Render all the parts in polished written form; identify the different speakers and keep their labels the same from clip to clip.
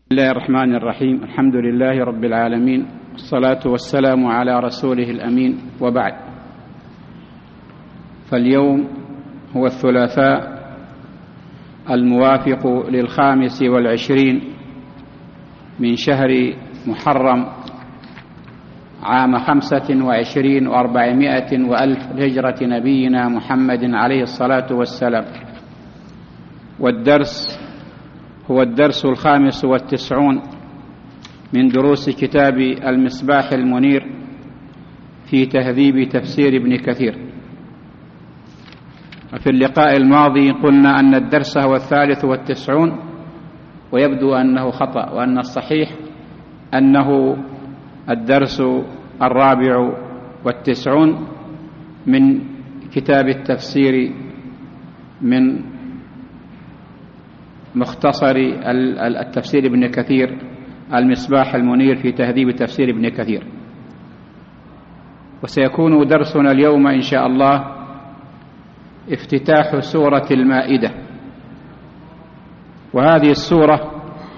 Speaker 1: بسم الله الرحمن الرحيم. الحمد لله رب العالمين، والصلاة والسلام على رسوله الأمين، وبعد. فاليوم هو الثلاثاء الموافق 25 من شهر محرم عام 25 و400 وألف لهجرة نبينا محمد عليه الصلاة والسلام. والدرس هو الدرس 95 من دروس كتاب المصباح المنير في تهذيب تفسير ابن كثير. وفي اللقاء الماضي قلنا أن الدرس هو 93، ويبدو أنه خطأ، وأن الصحيح أنه الدرس 94 من كتاب التفسير من مختصر التفسير ابن كثير، المصباح المنير في تهذيب تفسير ابن كثير. وسيكون درسنا اليوم إن شاء الله افتتاح سورة المائدة. وهذه السورة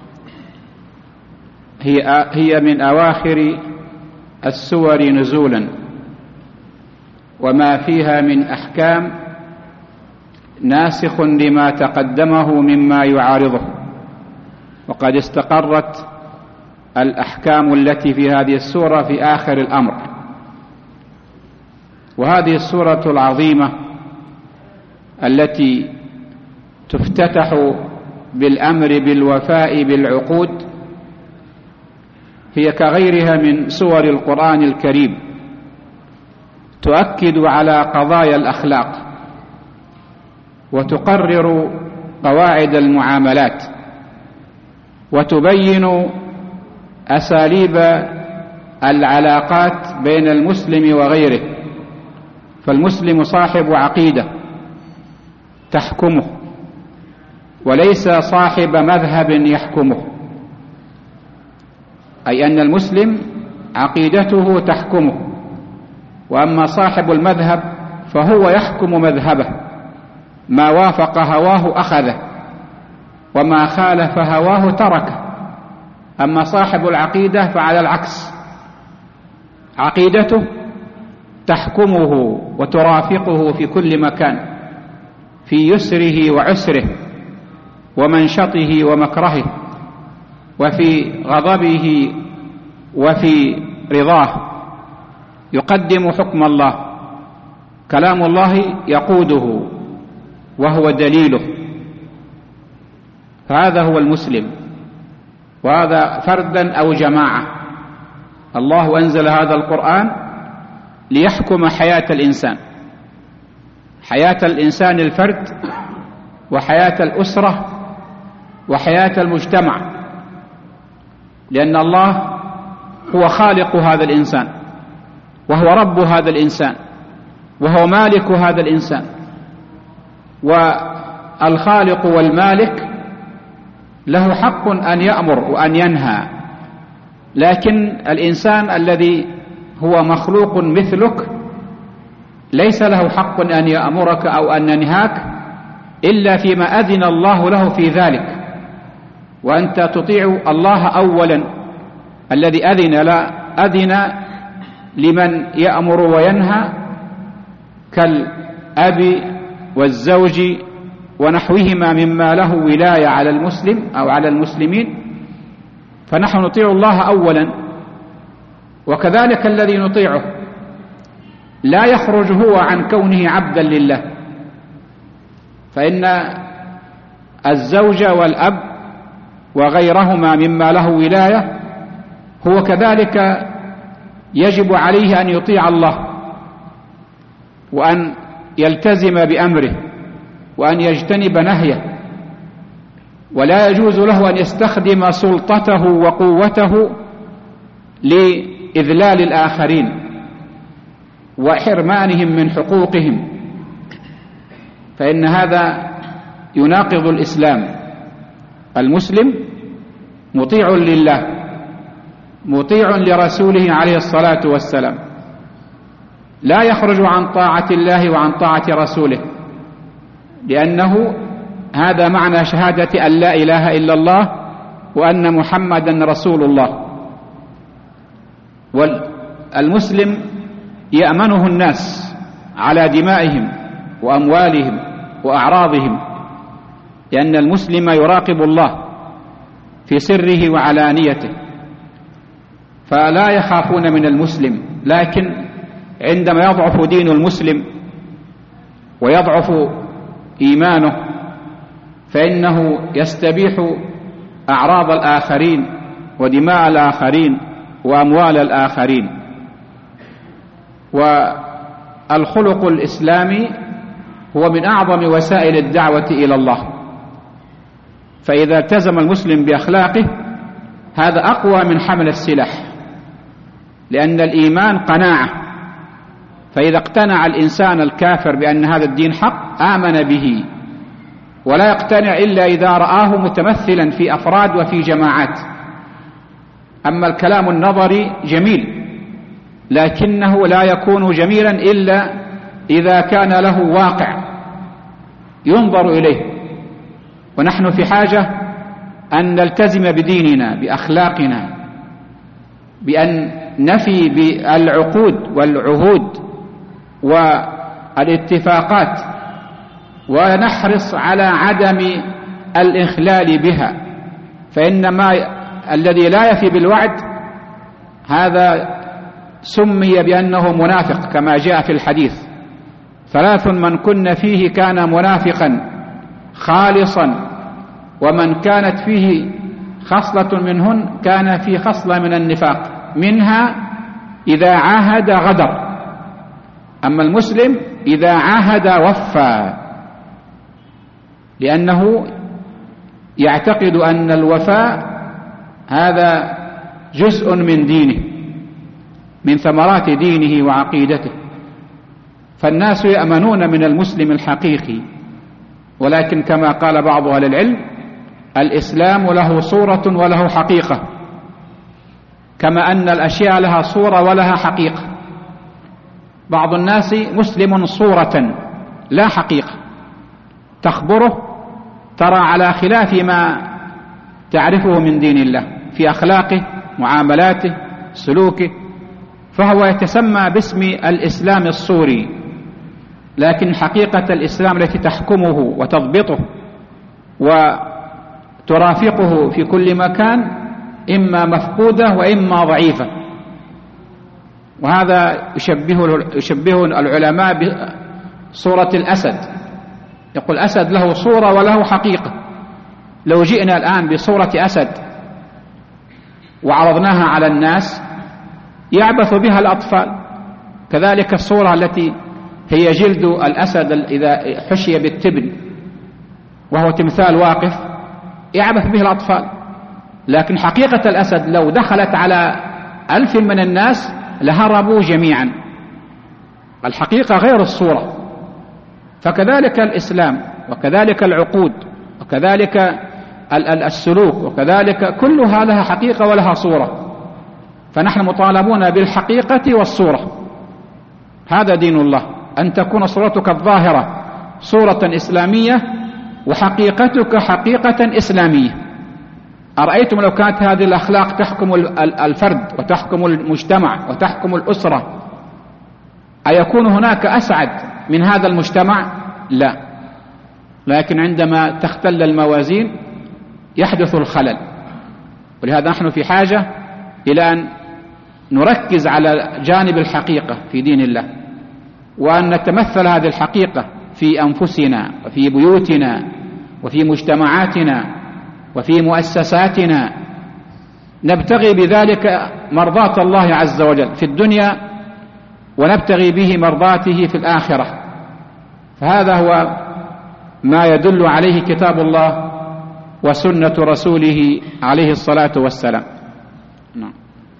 Speaker 1: هي من أواخر السور نزولا، وما فيها من أحكام ناسخ لما تقدمه مما يعارضه، وقد استقرت الأحكام التي في هذه السورة في آخر الأمر. وهذه السورة العظيمة التي تفتتح بالأمر بالوفاء بالعقود هي كغيرها من سور القرآن الكريم، تؤكد على قضايا الأخلاق، وتقرر قواعد المعاملات، وتبين أساليب العلاقات بين المسلم وغيره. فالمسلم صاحب عقيدة تحكمه، وليس صاحب مذهب يحكمه، أي أن المسلم عقيدته تحكمه، وأما صاحب المذهب فهو يحكم مذهبه، ما وافق هواه أخذه، وما خالف هواه تركه. أما صاحب العقيدة فعلى العكس، عقيدته تحكمه وترافقه في كل مكان، في يسره وعسره، ومنشطه ومكرهه، وفي غضبه وفي رضاه. يقدم حكم الله، كلام الله يقوده وهو دليله. فهذا هو المسلم، وهذا فردا أو جماعة. الله أنزل هذا القرآن ليحكم حياة الإنسان، حياة الإنسان الفرد، وحياة الأسرة، وحياة المجتمع، لأن الله هو خالق هذا الإنسان، وهو رب هذا الإنسان، وهو مالك هذا الإنسان. والخالق والمالك له حق أن يأمر وأن ينهى، لكن الإنسان الذي هو مخلوق مثلك ليس له حق أن يأمرك أو أن ينهاك إلا فيما أذن الله له في ذلك. وأنت تطيع الله أولا الذي أذن لمن يأمر وينهى، كالأب والزوج ونحوهما مما له ولاية على المسلم أو على المسلمين، فنحن نطيع الله أولا. وكذلك الذي نطيعه لا يخرج هو عن كونه عبدا لله، فإن الزوج والأب وغيرهما مما له ولاية هو كذلك يجب عليه أن يطيع الله، وأن يلتزم بأمره، وأن يجتنب نهيه، ولا يجوز له أن يستخدم سلطته وقوته لإذلال الآخرين وحرمانهم من حقوقهم، فإن هذا يناقض الإسلام. المسلم مطيع لله، مطيع لرسوله عليه الصلاة والسلام، لا يخرج عن طاعة الله وعن طاعة رسوله، لأنه هذا معنى شهادة أن لا إله إلا الله وأن محمدا رسول الله. والمسلم يأمنه الناس على دمائهم وأموالهم وأعراضهم، لأن المسلم يراقب الله في سره وعلانيته، فلا يخافون من المسلم. لكن عندما يضعف دين المسلم ويضعف إيمانه فإنه يستبيح أعراض الآخرين ودماء الآخرين وأموال الآخرين. والخلق الإسلامي هو من أعظم وسائل الدعوة إلى الله، فإذا التزم المسلم بأخلاقه هذا أقوى من حمل السلاح، لأن الإيمان قناعة، فإذا اقتنع الإنسان الكافر بأن هذا الدين حق آمن به، ولا يقتنع إلا إذا رآه متمثلا في أفراد وفي جماعات. أما الكلام النظري جميل، لكنه لا يكون جميلا إلا إذا كان له واقع ينظر إليه. ونحن في حاجة أن نلتزم بديننا بأخلاقنا، بأن نفي بالعقود والعهود والاتفاقات، ونحرص على عدم الإخلال بها، فإن ما الذي لا يفي بالوعد هذا سمي بأنه منافق، كما جاء في الحديث: 3 من كن فيه كان منافقا خالصا، ومن كانت فيه خصلة منهن كان في خصلة من النفاق، منها إذا عاهد غدر. أما المسلم إذا عاهد وفى، لأنه يعتقد أن الوفاء هذا جزء من دينه، من ثمرات دينه وعقيدته. فالناس يأمنون من المسلم الحقيقي، ولكن كما قال بعض أهل العلم: الإسلام له صورة وله حقيقة، كما أن الأشياء لها صورة ولها حقيقة. بعض الناس مسلم صورة لا حقيقة، تخبره ترى على خلاف ما تعرفه من دين الله في أخلاقه، معاملاته، سلوكه، فهو يتسمى باسم الإسلام الصوري، لكن حقيقة الإسلام التي تحكمه وتضبطه وترافقه في كل مكان إما مفقودة وإما ضعيفة. وهذا يشبه العلماء بصورة الأسد، يقول الأسد له صورة وله حقيقة. لو جئنا الآن بصورة أسد وعرضناها على الناس يعبث بها الأطفال، كذلك الصورة التي هي جلد الأسد إذا حشي بالتبن وهو تمثال واقف يعبث به الأطفال. لكن حقيقة الأسد لو دخلت على 1000 من الناس لهربوا جميعا. الحقيقة غير الصورة. فكذلك الإسلام، وكذلك العقود، وكذلك السلوك، وكذلك كلها لها حقيقة ولها صورة. فنحن مطالبون بالحقيقة والصورة. هذا دين الله، أن تكون صورتك الظاهرة صورة إسلامية وحقيقتك حقيقة إسلامية. أرأيتم لو كانت هذه الأخلاق تحكم الفرد وتحكم المجتمع وتحكم الأسرة، أيكون هناك أسعد من هذا المجتمع؟ لا. لكن عندما تختل الموازين يحدث الخلل. ولهذا نحن في حاجة إلى أن نركز على جانب الحقيقة في دين الله، وأن نتمثل هذه الحقيقة في أنفسنا وفي بيوتنا وفي مجتمعاتنا وفي مؤسساتنا، نبتغي بذلك مرضاة الله عز وجل في الدنيا، ونبتغي به مرضاته في الآخرة. فهذا هو ما يدل عليه كتاب الله وسنة رسوله عليه الصلاة والسلام. نعم.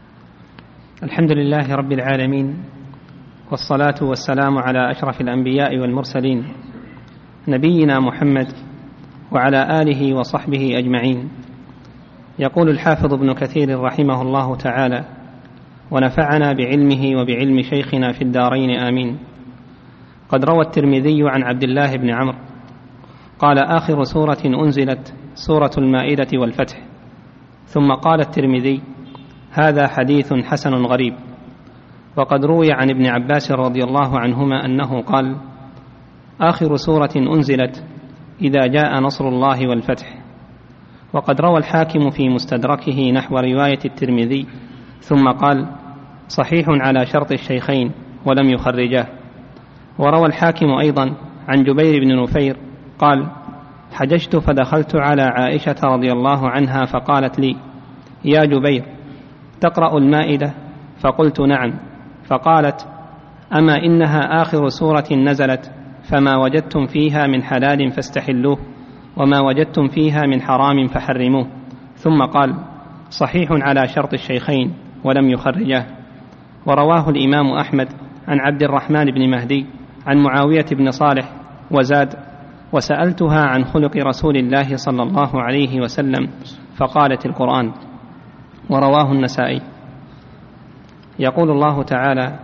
Speaker 2: الحمد لله رب العالمين، والصلاة والسلام على أشرف الأنبياء والمرسلين، نبينا محمد وعلى آله وصحبه أجمعين. يقول الحافظ ابن كثير رحمه الله تعالى: ونفعنا بعلمه وبعلم شيخنا في الدارين آمين. قد روى الترمذي عن عبد الله بن عمرو قال: آخر سورة أنزلت سورة المائدة والفتح، ثم قال الترمذي: هذا حديث حسن غريب. وقد روي عن ابن عباس رضي الله عنهما أنه قال: آخر سورة أنزلت إذا جاء نصر الله والفتح. وقد روى الحاكم في مستدركه نحو رواية الترمذي، ثم قال: صحيح على شرط الشيخين ولم يخرجاه. وروى الحاكم أيضا عن جبير بن نفير قال: حججت فدخلت على عائشة رضي الله عنها فقالت لي: يا جبير، تقرأ المائدة؟ فقلت: نعم. فقالت: أما إنها آخر سورة نزلت، فما وجدتم فيها من حلال فاستحلوه، وما وجدتم فيها من حرام فحرموه. ثم قال: صحيح على شرط الشيخين ولم يخرجاه. ورواه الإمام أحمد عن عبد الرحمن بن مهدي عن معاوية بن صالح وزاد: وسألتها عن خلق رسول الله صلى الله عليه وسلم فقالت: القرآن. ورواه النسائي. يقول الله تعالى: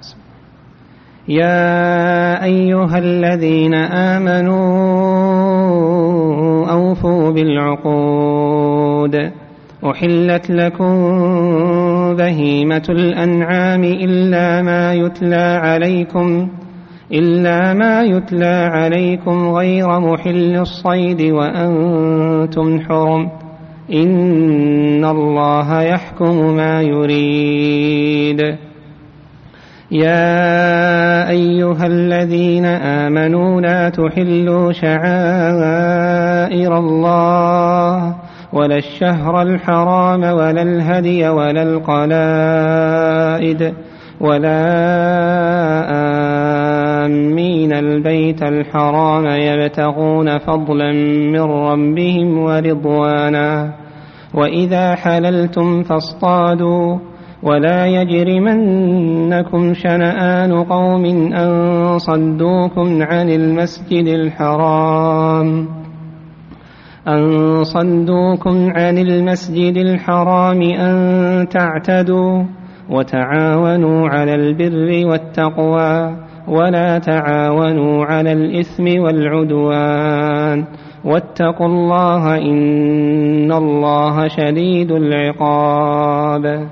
Speaker 2: يا أيها الذين آمنوا أوفوا بالعقود، أحلت لكم بهيمة الأنعام إلا ما يتلى عليكم غير محل الصيد وأنتم حرم، إن الله يحكم ما يريد. يا أيها الذين آمنوا لا تحلوا شعائر الله ولا الشهر الحرام ولا الهدي ولا القلائد ولا آمين البيت الحرام يبتغون فضلا من ربهم ورضوانا، وإذا حللتم فاصطادوا، ولا يجرمنكم شنآن قوم أن صدوكم عن المسجد الحرام أن تعتدوا، وتعاونوا على البر والتقوى ولا تعاونوا على الإثم والعدوان، واتقوا الله إن الله شديد العقاب.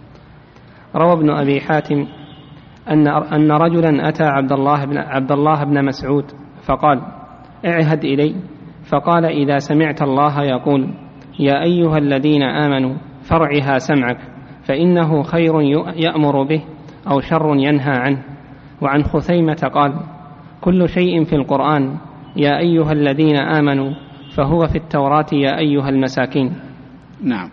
Speaker 2: روى ابن أبي حاتم أن رجلا أتى عبد الله بن مسعود فقال: اعهد إلي. فقال: إذا سمعت الله يقول: يا أيها الذين آمنوا فارعها سمعك، فإنه خير يأمر به أو شر ينهى عنه. وعن خثيمة قال: كل شيء في القرآن يا أيها الذين آمنوا فهو في التوراة يا أيها المساكين.
Speaker 1: نعم.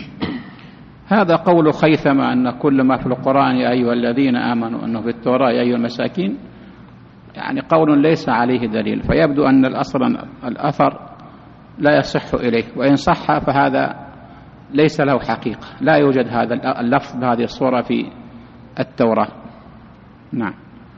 Speaker 1: هذا قول خيثمة أن كل ما في القرآن يا أيها الذين آمنوا أنه في التوراة يا أيها المساكين، يعني قول ليس عليه دليل، فيبدو أن الأثر لا يصح إليه، وإن صح فهذا ليس له حقيقة، لا يوجد هذا اللفظ بهذه الصورة في التوراة. نعم.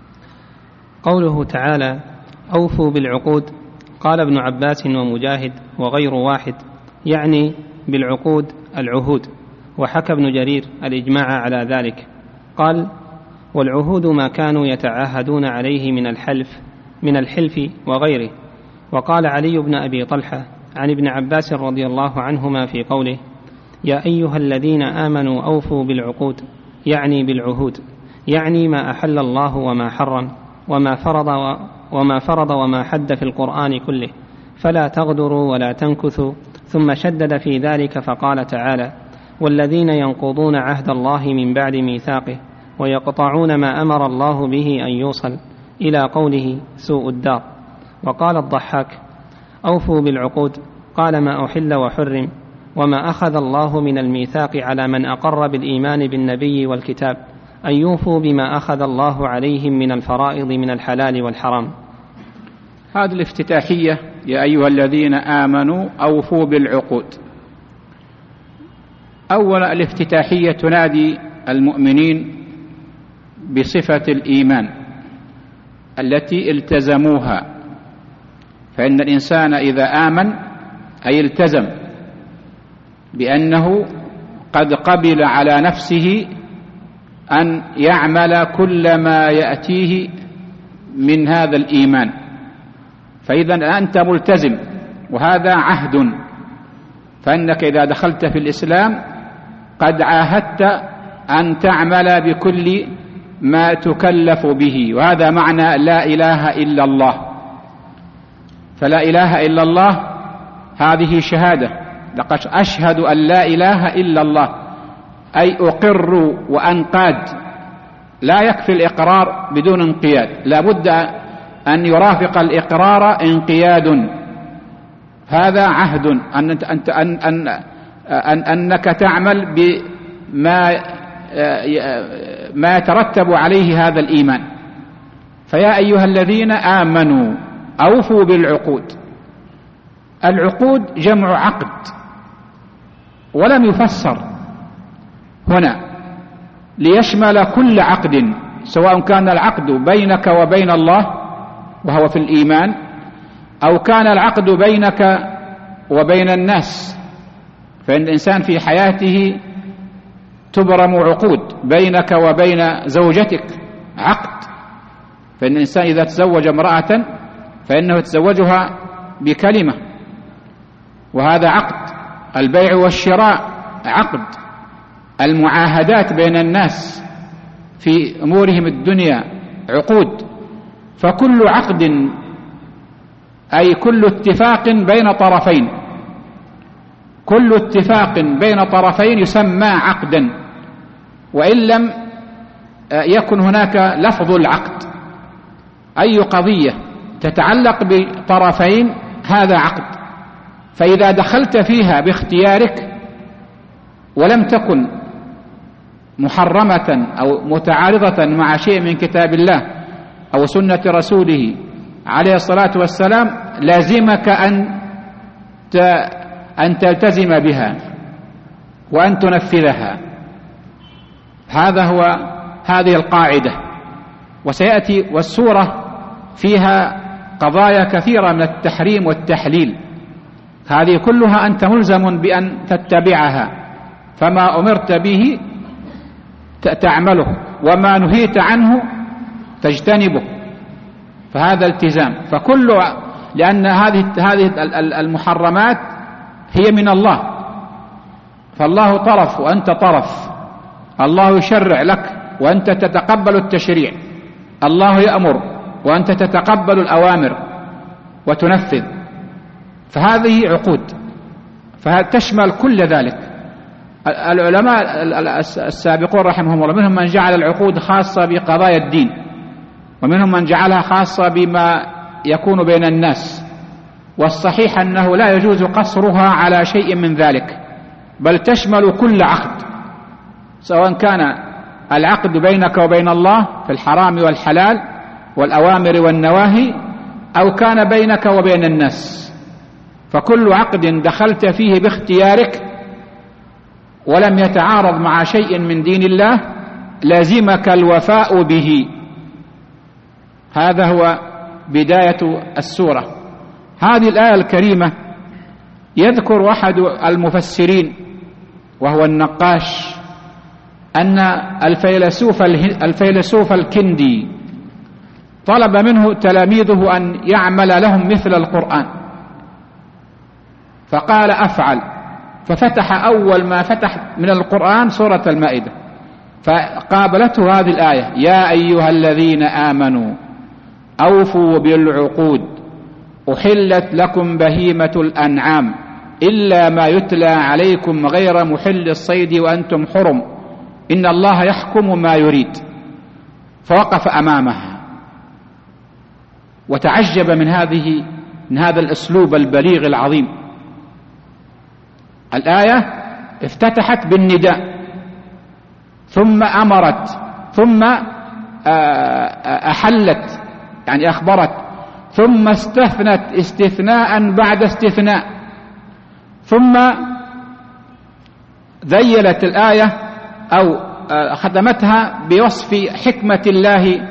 Speaker 2: قوله تعالى: أوفوا بالعقود، قال ابن عباس ومجاهد وغير واحد يعني بالعقود العهود، وحكى ابن جرير الإجماع على ذلك. قال: والعهود ما كانوا يتعاهدون عليه من الحلف وغيره. وقال علي بن أبي طلحة عن ابن عباس رضي الله عنهما في قوله: يا أيها الذين آمنوا أوفوا بالعقود، يعني بالعهود، يعني ما أحل الله وما حرم وما فرض وما حد في القرآن كله، فلا تغدروا ولا تنكثوا. ثم شدد في ذلك فقال تعالى: والذين ينقضون عهد الله من بعد ميثاقه ويقطعون ما أمر الله به أن يوصل، إلى قوله: سوء الدار. وقال الضحاك: أوفوا بالعقود، قال ما أحل وحرم، وما أخذ الله من الميثاق على من أقر بالإيمان بالنبي والكتاب أن يوفوا بما أخذ الله عليهم من الفرائض من الحلال والحرام.
Speaker 1: هذه الافتتاحية يا أيها الذين آمنوا أوفوا بالعقود. أولا، الافتتاحية تنادي المؤمنين بصفة الإيمان التي التزموها، فإن الإنسان إذا آمن أي التزم بأنه قد قبل على نفسه أن يعمل كل ما يأتيه من هذا الإيمان، فإذا أنت ملتزم، وهذا عهد فإنك إذا دخلت في الإسلام قد عاهدت أن تعمل بكل ما تكلف به، وهذا معنى لا إله إلا الله. فلا إله إلا الله هذه شهادة، لقد أشهد أن لا إله إلا الله، أي أقر وأنقاد. لا يكفي الإقرار بدون انقياد، لا بد أن يرافق الإقرار انقياد. هذا عهد أنك تعمل بما يترتب عليه هذا الإيمان. فيا أيها الذين آمنوا أوفوا بالعقود. العقود جمع عقد، ولم يفسر هنا ليشمل كل عقد، سواء كان العقد بينك وبين الله وهو في الإيمان، أو كان العقد بينك وبين الناس. فإن الإنسان في حياته تبرم عقود بينك وبين زوجتك، عقد. فإن الإنسان إذا تزوج امرأة فإنه يتزوجها بكلمة، وهذا عقد. البيع والشراء عقد. المعاهدات بين الناس في أمورهم الدنيا عقود. فكل عقد أي كل اتفاق بين طرفين، كل اتفاق بين طرفين يسمى عقدا، وإن لم يكن هناك لفظ العقد. أي قضية تتعلق بطرفين هذا عقد. فإذا دخلت فيها باختيارك ولم تكن محرمة أو متعارضة مع شيء من كتاب الله أو سنة رسوله عليه الصلاة والسلام، لازمك أن تلتزم بها وأن تنفذها. هذه القاعدة. وسيأتي والسورة فيها قضايا كثيرة من التحريم والتحليل، هذه كلها أنت ملزم بأن تتبعها. فما أمرت به تعمله، وما نهيت عنه تجتنبه، فهذا التزام. لأن هذه المحرمات هي من الله، فالله طرف وأنت طرف. الله يشرع لك وأنت تتقبل التشريع، الله يأمر وأنت تتقبل الأوامر وتنفذ. فهذه عقود، فتشمل كل ذلك. العلماء السابقون رحمهم الله منهم من جعل العقود خاصة بقضايا الدين، ومنهم من جعلها خاصة بما يكون بين الناس. والصحيح أنه لا يجوز قصرها على شيء من ذلك، بل تشمل كل عقد، سواء كان العقد بينك وبين الله في الحرام والحلال والأوامر والنواهي، أو كان بينك وبين الناس. فكل عقد دخلت فيه باختيارك ولم يتعارض مع شيء من دين الله لازمك الوفاء به. هذا هو بداية السورة. هذه الآية الكريمة يذكر أحد المفسرين وهو النقاش أن الفيلسوف الكندي طلب منه تلاميذه أن يعمل لهم مثل القرآن، فقال أفعل. ففتح أول ما فتح من القرآن سورة المائدة، فقابلته هذه الآية: يا أيها الذين آمنوا أوفوا بالعقود أحلت لكم بهيمة الأنعام إلا ما يتلى عليكم غير محل الصيد وأنتم حرم إن الله يحكم ما يريد. فوقف أمامها وتعجب من هذا الأسلوب البليغ العظيم. الآية افتتحت بالنداء، ثم أمرت، ثم أحلت يعني أخبرت، ثم استثنت استثناء بعد استثناء، ثم ذيلت الآية أو ختمتها بوصف حكمة الله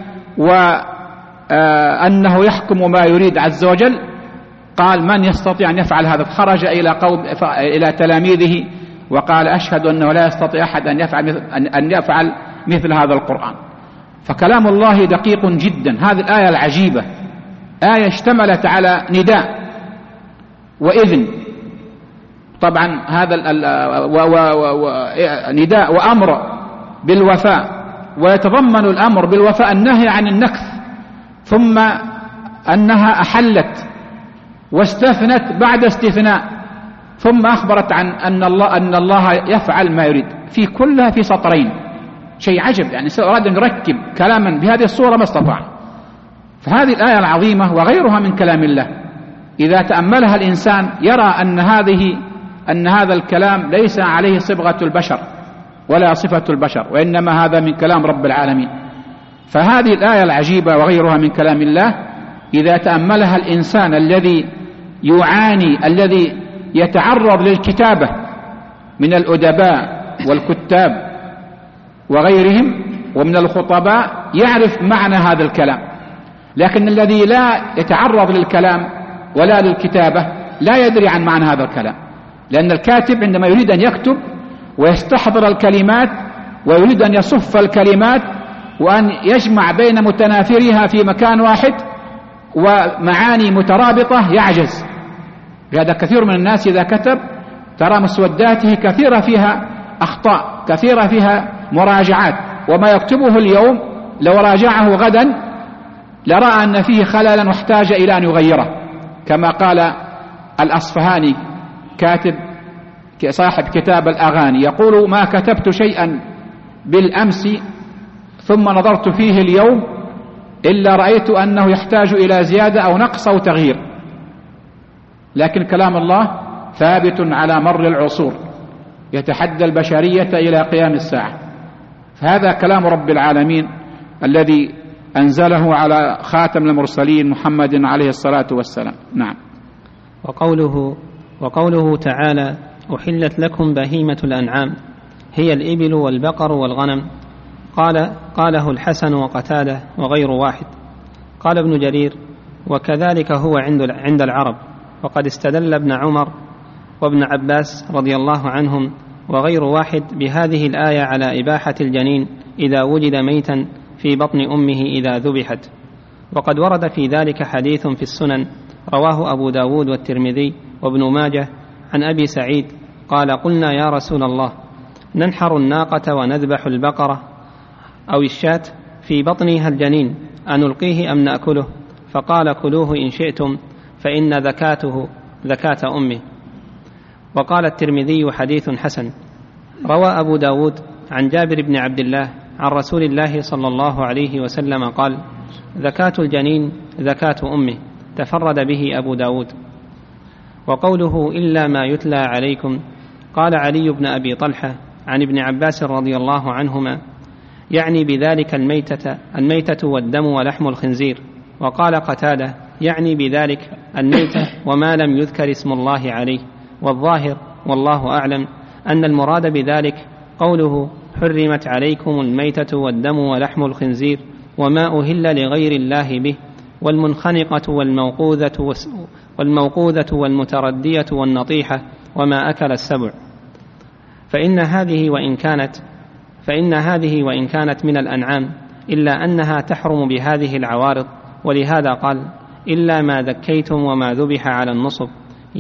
Speaker 1: وأنه يحكم ما يريد عز وجل. قال: من يستطيع أن يفعل هذا؟ خرج إلى تلاميذه وقال: أشهد أنه لا يستطيع أحد أن يفعل مثل هذا القرآن. فكلام الله دقيق جدا. هذه الآية العجيبة آية اشتملت على نداء وإذن طبعا هذا نداء وأمر بالوفاء، ويتضمن الأمر بالوفاء النهي عن النكث، ثم أنها أحلت واستثنت بعد استثناء، ثم أخبرت عن أن الله يفعل ما يريد، في كلها في سطرين. شيء عجب، يعني أراد أن يركب كلاما بهذه الصورة ما استطاع. فهذه الآية العظيمة وغيرها من كلام الله إذا تأملها الإنسان يرى أن هذا الكلام ليس عليه صبغة البشر ولا صفة البشر، وإنما هذا من كلام رب العالمين. فهذه الآية العجيبة وغيرها من كلام الله إذا تأملها الإنسان الذي يعاني، الذي يتعرض للكتابة من الأدباء والكتاب وغيرهم ومن الخطباء، يعرف معنى هذا الكلام. لكن الذي لا يتعرض للكلام ولا للكتابة لا يدري عن معنى هذا الكلام، لأن الكاتب عندما يريد أن يكتب ويستحضر الكلمات ويريد أن يصف الكلمات وأن يجمع بين متنافرها في مكان واحد ومعاني مترابطة يعجز. هذا كثير من الناس إذا كتب ترى مسوداته كثيرة فيها أخطاء، كثيرة فيها مراجعات، وما يكتبه اليوم لو راجعه غدا لرأى أن فيه خللا واحتاج إلى أن يغيره، كما قال الأصفهاني كاتب صاحب كتاب الأغاني، يقول: ما كتبت شيئا بالأمس ثم نظرت فيه اليوم إلا رأيت أنه يحتاج إلى زيادة أو نقص أو تغيير. لكن كلام الله ثابت على مر العصور، يتحدى البشرية إلى قيام الساعة. فهذا كلام رب العالمين الذي أنزله على خاتم المرسلين محمد عليه الصلاة والسلام. نعم.
Speaker 2: وقوله تعالى: أحلت لكم بهيمة الأنعام هي الإبل والبقر والغنم، قاله الحسن وقتادة وغير واحد. قال ابن جرير: وكذلك هو عند العرب، وقد استدل ابن عمر وابن عباس رضي الله عنهم وغير واحد بهذه الآية على إباحة الجنين إذا وجد ميتا في بطن أمه إذا ذبحت. وقد ورد في ذلك حديث في السنن رواه أبو داود والترمذي وابن ماجه عن أبي سعيد قال: قلنا يا رسول الله، ننحر الناقة ونذبح البقرة أو الشاة في بطنها الجنين، أنلقيه أم نأكله؟ فقال: كلوه إن شئتم فإن ذكاته ذكاة أمه. وقال الترمذي: حديث حسن. روى أبو داود عن جابر بن عبد الله عن رسول الله صلى الله عليه وسلم قال: ذكاة الجنين ذكاة أمه، تفرد به أبو داود. وقوله إلا ما يتلى عليكم، قال علي بن أبي طلحة عن ابن عباس رضي الله عنهما: يعني بذلك الميتة والدم ولحم الخنزير. وقال قتادة: يعني بذلك الميتة وما لم يذكر اسم الله عليه. والظاهر والله أعلم أن المراد بذلك قوله: حرمت عليكم الميتة والدم ولحم الخنزير وما أهل لغير الله به، والمنخنقة والموقوذة والمتردية والنطيحة وما أكل السبع. فإن هذه وإن كانت من الأنعام إلا أنها تحرم بهذه العوارض، ولهذا قال: إلا ما ذكيتم وما ذبح على النصب،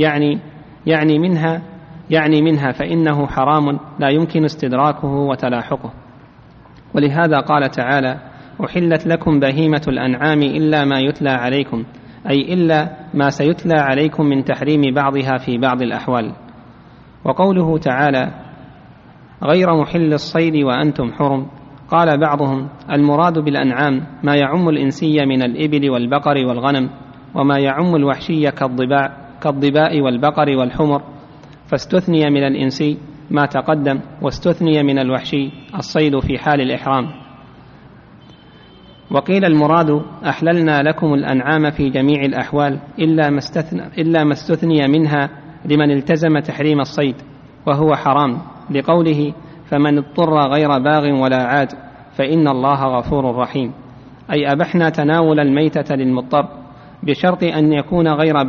Speaker 2: يعني منها فإنه حرام لا يمكن استدراكه وتلاحقه. ولهذا قال تعالى: أحلت لكم بهيمة الأنعام إلا ما يتلى عليكم، أي إلا ما سيتلى عليكم من تحريم بعضها في بعض الأحوال. وقوله تعالى: غير محل الصيد وأنتم حرم، قال بعضهم: المراد بالأنعام ما يعم الإنسي من الإبل والبقر والغنم، وما يعم الوحشي كالضباء والبقر والحمر، فاستثني من الإنسي ما تقدم، واستثني من الوحشي الصيد في حال الإحرام. وقيل المراد: أحللنا لكم الأنعام في جميع الأحوال إلا ما استثني منها لمن التزم تحريم الصيد وهو حرام، لقوله: فمن اضطر غير باغ ولا عاد فإن الله غفور رحيم، أي أبحنا تناول الميتة للمضطر بشرط أن يكون غير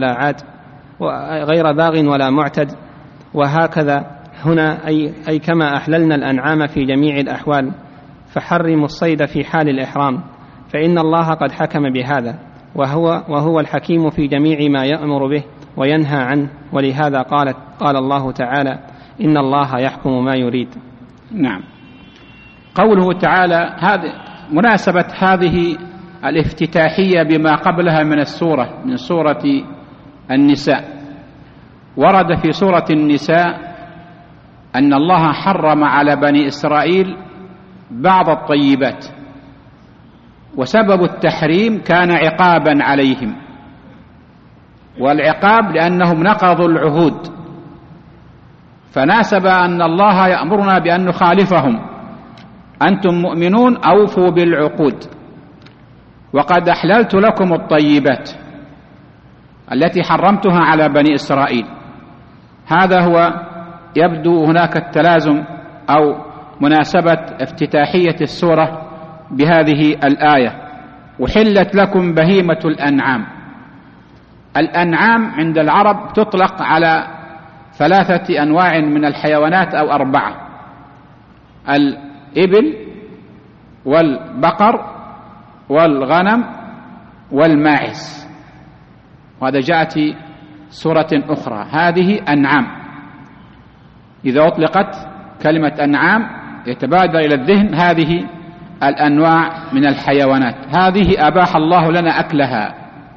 Speaker 2: باغ ولا معتد. وهكذا هنا أي كما أحللنا الأنعام في جميع الأحوال فحرموا الصيد في حال الإحرام، فإن الله قد حكم بهذا، وهو الحكيم في جميع ما يأمر به، وينهى عنه، ولهذا قال الله تعالى: إن الله يحكم ما يريد.
Speaker 1: نعم. قوله تعالى، هذه مناسبة هذه الافتتاحية بما قبلها من السورة، من سورة النساء. ورد في سورة النساء أن الله حرم على بني إسرائيل بعض الطيبات، وسبب التحريم كان عقابا عليهم، والعقاب لأنهم نقضوا العهود، فناسب أن الله يأمرنا بأن نخالفهم: أنتم مؤمنون أوفوا بالعقود، وقد أحللت لكم الطيبات التي حرمتها على بني إسرائيل. هذا هو يبدو هناك التلازم أو مناسبة افتتاحية السورة بهذه الآية: وحلت لكم بهيمة الأنعام. الأنعام عند العرب تطلق على 3 أنواع من الحيوانات أو 4: الإبل والبقر والغنم والماعز، وهذا جاءت في سورة أخرى. هذه أنعام. إذا أطلقت كلمة أنعام يتبادر إلى الذهن هذه الأنواع من الحيوانات، هذه أباح الله لنا أكلها،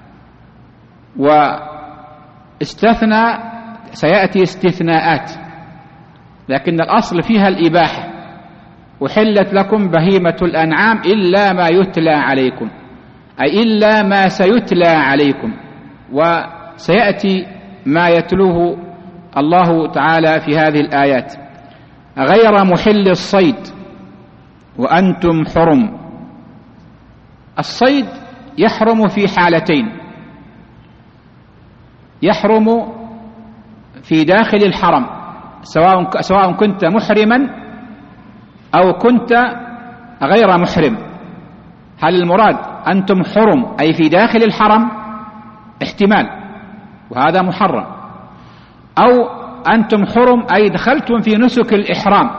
Speaker 1: واستثنى، سيأتي استثناءات، لكن الأصل فيها الإباحة: وحلت لكم بهيمة الأنعام إلا ما يتلى عليكم، أي إلا ما سيتلى عليكم، وسيأتي ما يتلوه الله تعالى في هذه الآيات: غير محل الصيد وأنتم حرم. الصيد يحرم في حالتين: يحرم في داخل الحرم، سواء كنت محرما أو كنت غير محرم. هل المراد أنتم حرم أي في داخل الحرم؟ احتمال، وهذا محرم. أو أنتم حرم أي دخلتم في نسك الإحرام،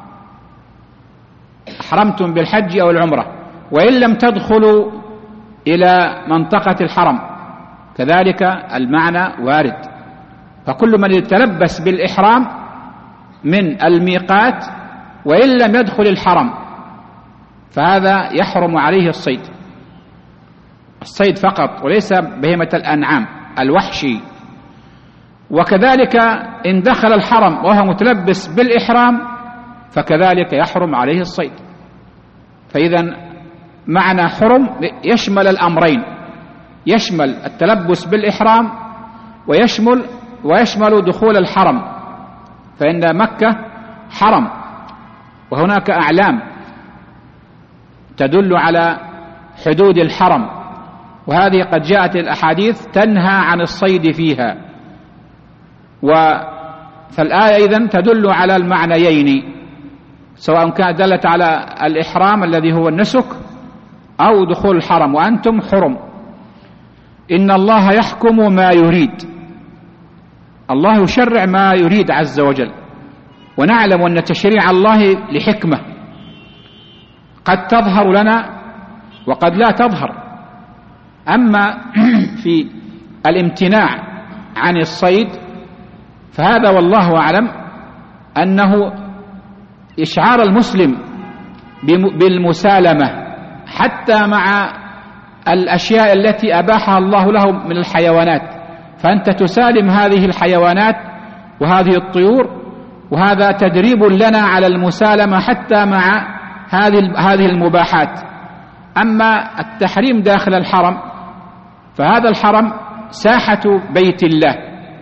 Speaker 1: أحرمتم بالحج أو العمرة، وإن لم تدخلوا إلى منطقة الحرم، كذلك المعنى وارد. فكل من يتلبس بالإحرام من الميقات وإن لم يدخل الحرم فهذا يحرم عليه الصيد، الصيد فقط، وليس بهيمة الأنعام الوحشي. وكذلك إن دخل الحرم وهو متلبس بالإحرام فكذلك يحرم عليه الصيد. فإذا معنى حرم يشمل الأمرين، يشمل التلبس بالإحرام ويشمل دخول الحرم، فإن مكة حرم، وهناك أعلام تدل على حدود الحرم، وهذه قد جاءت الأحاديث تنهى عن الصيد فيها. فالآية إذن تدل على المعنيين، سواء كانت دلت على الإحرام الذي هو النسك أو دخول الحرم. وأنتم حرم. إن الله يحكم ما يريد، الله يشرع ما يريد عز وجل، ونعلم أن تشريع الله لحكمة قد تظهر لنا وقد لا تظهر. أما في الامتناع عن الصيد فهذا والله أعلم أنه إشعار المسلم بالمسالمة حتى مع الأشياء التي أباحها الله له من الحيوانات، فأنت تسالم هذه الحيوانات وهذه الطيور، وهذا تدريب لنا على المسالمة حتى مع هذه المباحات. أما التحريم داخل الحرم فهذا الحرم ساحة بيت الله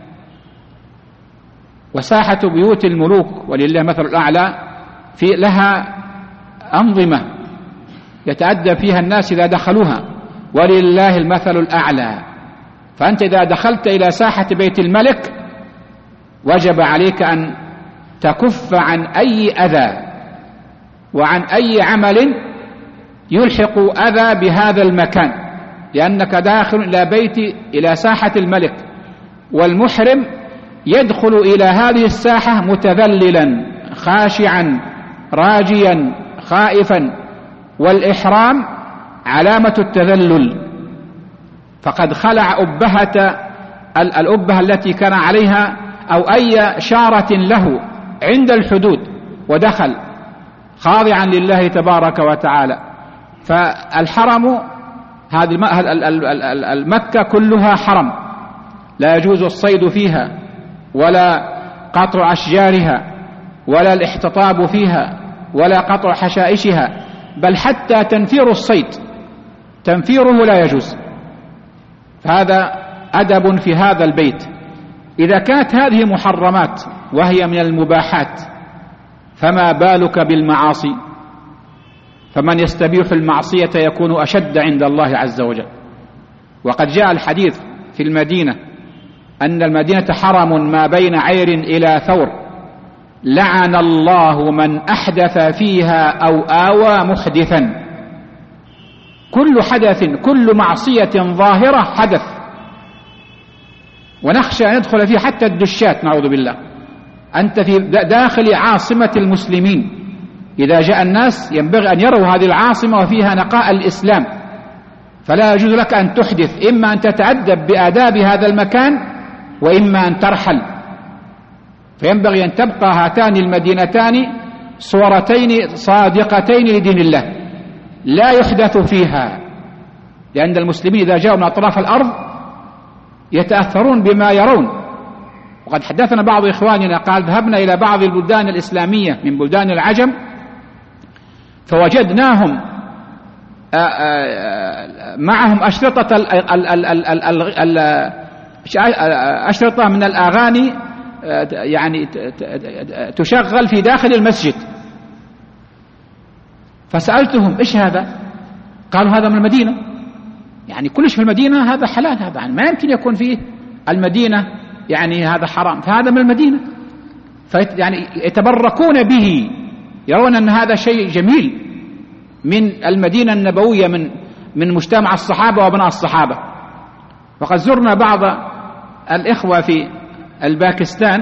Speaker 1: وساحة بيوت الملوك، ولله مثل الأعلى، في لها أنظمة يتأدب فيها الناس إذا دخلوها، ولله المثل الأعلى. فأنت إذا دخلت إلى ساحة بيت الملك وجب عليك أن تكف عن أي أذى وعن أي عمل يلحق أذى بهذا المكان، لأنك داخل إلى ساحة الملك، والمحرم يدخل إلى هذه الساحة متذللا خاشعا راجيا خائفا، والإحرام علامة التذلل، فقد خلع أبهة الأبة التي كان عليها أو أي شارة له عند الحدود ودخل خاضعا لله تبارك وتعالى. فالحرم هذه المكة كلها حرم، لا يجوز الصيد فيها ولا قطع أشجارها ولا الاحتطاب فيها ولا قطع حشائشها، بل حتى تنفير الصيد تنفيره لا يجوز. فهذا أدب في هذا البيت. إذا كانت هذه محرمات وهي من المباحات، فما بالك بالمعاصي؟ فمن يستبيح المعصية يكون أشد عند الله عز وجل. وقد جاء الحديث في المدينة أن المدينة حرم ما بين عير إلى ثور، لعن الله من أحدث فيها أو آوى محدثا. كل حدث، كل معصية ظاهرة حدث، ونخشى أن يدخل فيه حتى الدشات نعوذ بالله. أنت في داخل عاصمة المسلمين، إذا جاء الناس ينبغي أن يروا هذه العاصمة وفيها نقاء الإسلام، فلا يجوز لك أن تحدث، إما أن تتأدب بآداب هذا المكان وإما أن ترحل. فينبغي أن تبقى هاتان المدينتان صورتين صادقتين لدين الله لا يحدث فيها، لأن المسلمين إذا جاءوا من أطراف الأرض يتأثرون بما يرون. وقد حدثنا بعض إخواننا قال ذهبنا إلى بعض البلدان الإسلامية من بلدان العجم فوجدناهم معهم أشرطة من الأغاني يعني تشغل في داخل المسجد. فسألتهم إيش هذا؟ قالوا هذا من المدينة، يعني كل شيء في المدينة هذا حلال، هذا يعني ما يمكن يكون فيه المدينة يعني هذا حرام، فهذا من المدينة. يعني يتبركون به، يرون أن هذا شيء جميل من المدينة النبوية، من مجتمع الصحابة وابناء الصحابة. وقد زرنا بعض الإخوة في الباكستان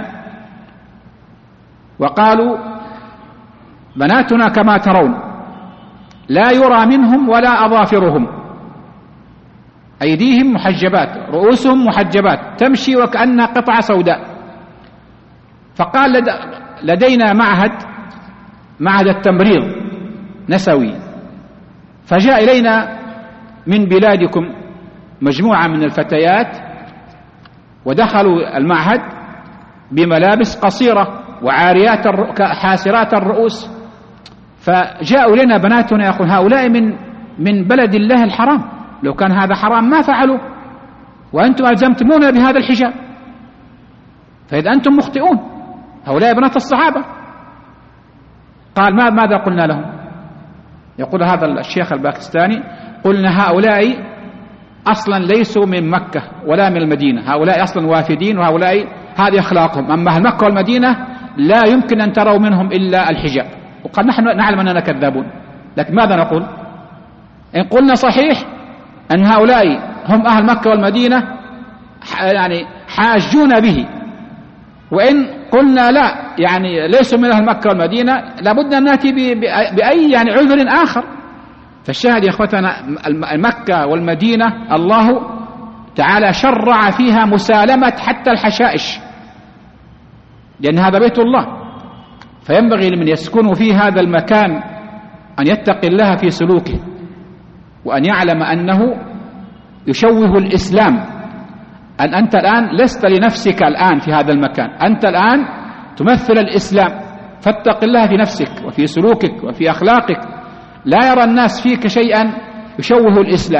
Speaker 1: وقالوا بناتنا كما ترون لا يرى منهم ولا أظافرهم، أيديهم محجبات، رؤوسهم محجبات، تمشي وكأنها قطعة سوداء. فقال لدينا معهد التمريض نسوي، فجاء إلينا من بلادكم مجموعة من الفتيات ودخلوا المعهد بملابس قصيرة وعاريات حاسرات الرؤوس، فجاءوا لنا بناتنا يقول هؤلاء من بلد الله الحرام، لو كان هذا حرام ما فعلوا، وأنتم ألزمتمونا بهذا الحجاب، فإذا أنتم مخطئون، هؤلاء بنات الصحابة. قال ماذا قلنا لهم؟ يقول هذا الشيخ الباكستاني قلنا هؤلاء أصلا ليسوا من مكة ولا من المدينة، هؤلاء أصلا وافدين، وهؤلاء هذه أخلاقهم، أما أهل مكة والمدينة لا يمكن أن تروا منهم إلا الحجاب. وقد نحن نعلم أننا كذابون، لكن ماذا نقول؟ إن قلنا صحيح أن هؤلاء هم أهل مكة والمدينة يعني حاجون به، وإن قلنا لا يعني ليسوا من أهل مكة والمدينة لابد أن نأتي بأي يعني عذر آخر. فالشاهد يا إخوتنا مكة والمدينة الله تعالى شرع فيها مسالمة حتى الحشائش، لأن هذا بيت الله، فينبغي لمن يسكن في هذا المكان أن يتقي الله في سلوكه، وأن يعلم أنه يشوه الإسلام. أن أنت الآن لست لنفسك الآن في هذا المكان، أنت الآن تمثل الإسلام، فاتق الله في نفسك وفي سلوكك وفي أخلاقك، لا يرى الناس فيك شيئا يشوه الإسلام.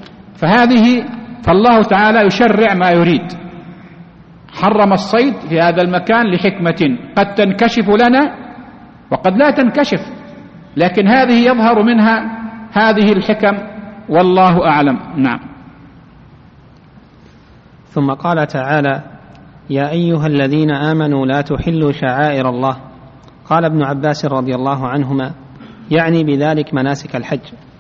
Speaker 1: فالله تعالى يشرع ما يريد. حرم الصيد في هذا المكان لحكمة قد تنكشف لنا وقد لا تنكشف، لكن هذه يظهر منها هذه الحكم والله أعلم. نعم.
Speaker 2: ثم قال تعالى: يا أيها الذين آمنوا لا تحلوا شعائر الله. قال ابن عباس رضي الله عنهما: يعني بذلك مناسك الحج.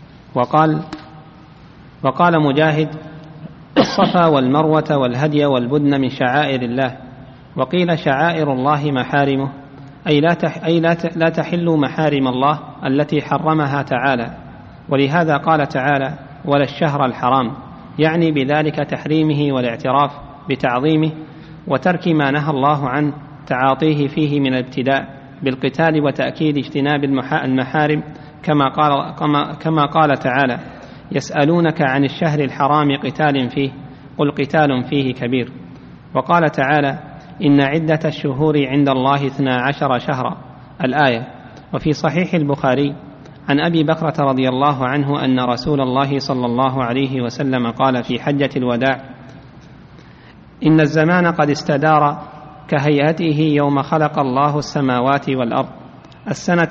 Speaker 2: وقال مجاهد: الصفا والمروة والهدي والبدن من شعائر الله. وقيل شعائر الله محارمه، أي لا تحلوا محارم الله التي حرمها تعالى. ولهذا قال تعالى: ولا الشهر الحرام، يعني بذلك تحريمه والاعتراف بتعظيمه وترك ما نهى الله عن تعاطيه فيه من الابتداء بالقتال وتأكيد اجتناب المحارم كما قال تعالى: يسألونك عن الشهر الحرام قتال فيه قل قتال فيه كبير. وقال تعالى: إن عدة الشهور عند الله 12 شهرا الآية. وفي صحيح البخاري عن أبي بكرة رضي الله عنه أن رسول الله صلى الله عليه وسلم قال في حجة الوداع: إن الزمان قد استدار كهيئته يوم خلق الله السماوات والأرض، السنة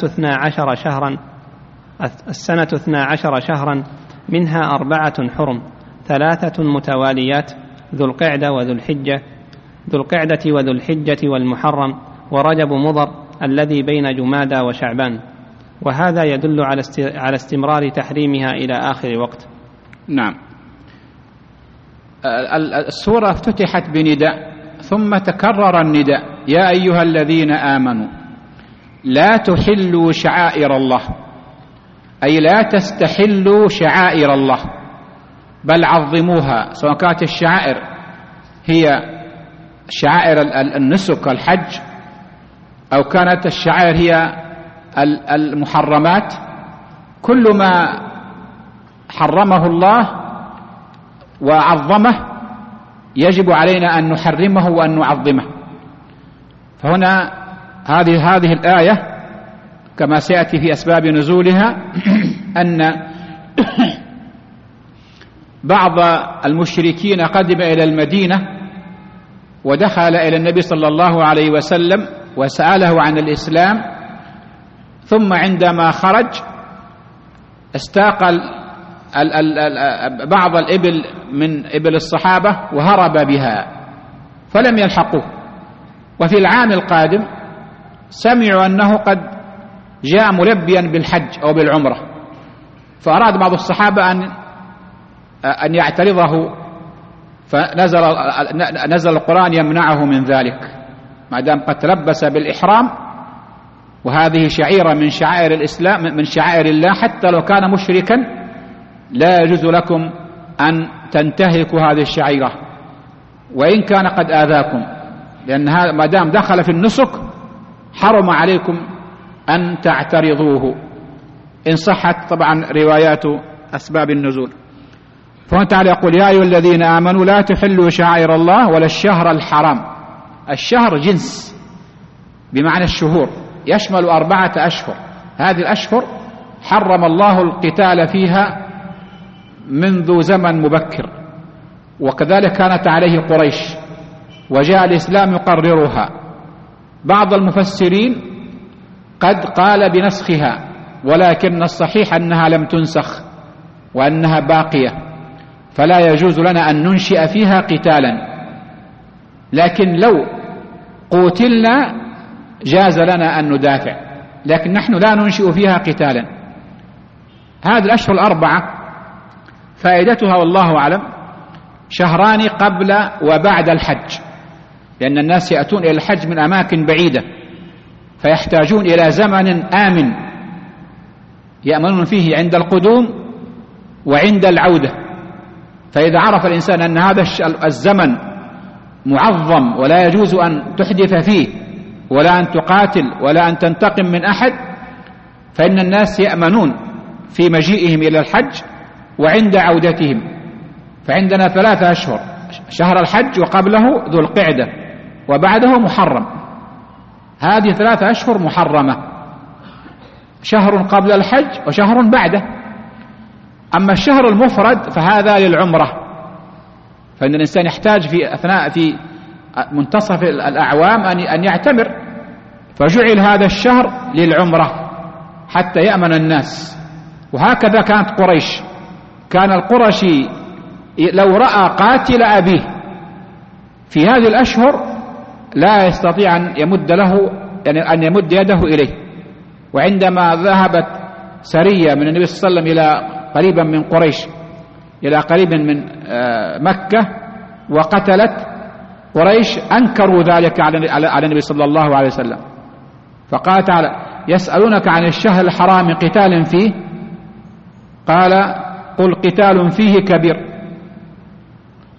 Speaker 2: 12 شهرا منها 4 حرم، 3 متواليات، ذو القعدة وذو الحجة والمحرم ورجب مضر الذي بين جمادى وشعبان. وهذا يدل على استمرار تحريمها إلى آخر وقت.
Speaker 1: نعم. السورة افتتحت بنداء ثم تكرر النداء: يا أيها الذين آمنوا لا تحلوا شعائر الله، أي لا تستحلوا شعائر الله بل عظموها، سواء كانت الشعائر هي شعائر النسك الحج أو كانت الشعائر هي المحرمات. كل ما حرمه الله وعظمه يجب علينا أن نحرمه وأن نعظمه. فهنا هذه الآية كما سيأتي في أسباب نزولها أن بعض المشركين قدم إلى المدينة ودخل إلى النبي صلى الله عليه وسلم وسأله عن الإسلام، ثم عندما خرج استاق بعض الإبل من إبل الصحابة وهرب بها فلم يلحقوه. وفي العام القادم سمعوا أنه قد جاء ملبيا بالحج أو بالعمرة، فأراد بعض الصحابة أن يعترضه، فنزل القرآن يمنعه من ذلك ما دام قد تلبس بالإحرام، وهذه شعيرة من شعائر الإسلام من شعائر الله، حتى لو كان مشركا لا يجوز لكم أن تنتهكوا هذه الشعيرة وإن كان قد آذاكم، لأن هذا ما دام دخل في النسك حرم عليكم أن تعترضوه، إن صحت طبعا روايات أسباب النزول. فهنا تعالى يقول: يا أيها الذين آمنوا لا تحلوا شعائر الله ولا الشهر الحرام. الشهر جنس بمعنى الشهور، يشمل 4 أشهر. هذه الأشهر حرم الله القتال فيها منذ زمن مبكر، وكذلك كانت عليه قريش وجاء الإسلام يقررها. بعض المفسرين قد قال بنسخها، ولكن الصحيح أنها لم تنسخ وأنها باقية، فلا يجوز لنا أن ننشئ فيها قتالا، لكن لو قتلنا جاز لنا أن ندافع، لكن نحن لا ننشئ فيها قتالا. هذه الأشهر 4 فائدتها والله أعلم شهران قبل وبعد الحج، لأن الناس يأتون إلى الحج من أماكن بعيدة فيحتاجون إلى زمن آمن يأمنون فيه عند القدوم وعند العودة. فإذا عرف الإنسان أن هذا الزمن معظم ولا يجوز أن تحدث فيه ولا أن تقاتل ولا أن تنتقم من أحد، فإن الناس يأمنون في مجيئهم إلى الحج وعند عودتهم. فعندنا 3 أشهر: شهر الحج وقبله ذو القعدة وبعده محرم. هذه 3 أشهر محرمة، شهر قبل الحج وشهر بعده. أما الشهر المفرد فهذا للعمرة، فإن الإنسان يحتاج في منتصف الأعوام أن يعتمر، فجعل هذا الشهر للعمرة حتى يأمن الناس. وهكذا كانت قريش، كان القرشي لو رأى قاتل أبيه في هذه الأشهر لا يستطيع أن يمد له، يعني أن يمد يده إليه. وعندما ذهبت سرية من النبي صلى الله عليه وسلم إلى قريبا من قريش إلى قريب من مكة وقتلت قريش، أنكروا ذلك على النبي صلى الله عليه وسلم. فقال تعالى: يسألونك عن الشهر الحرام قتال فيه، قال: قل قتال فيه كبير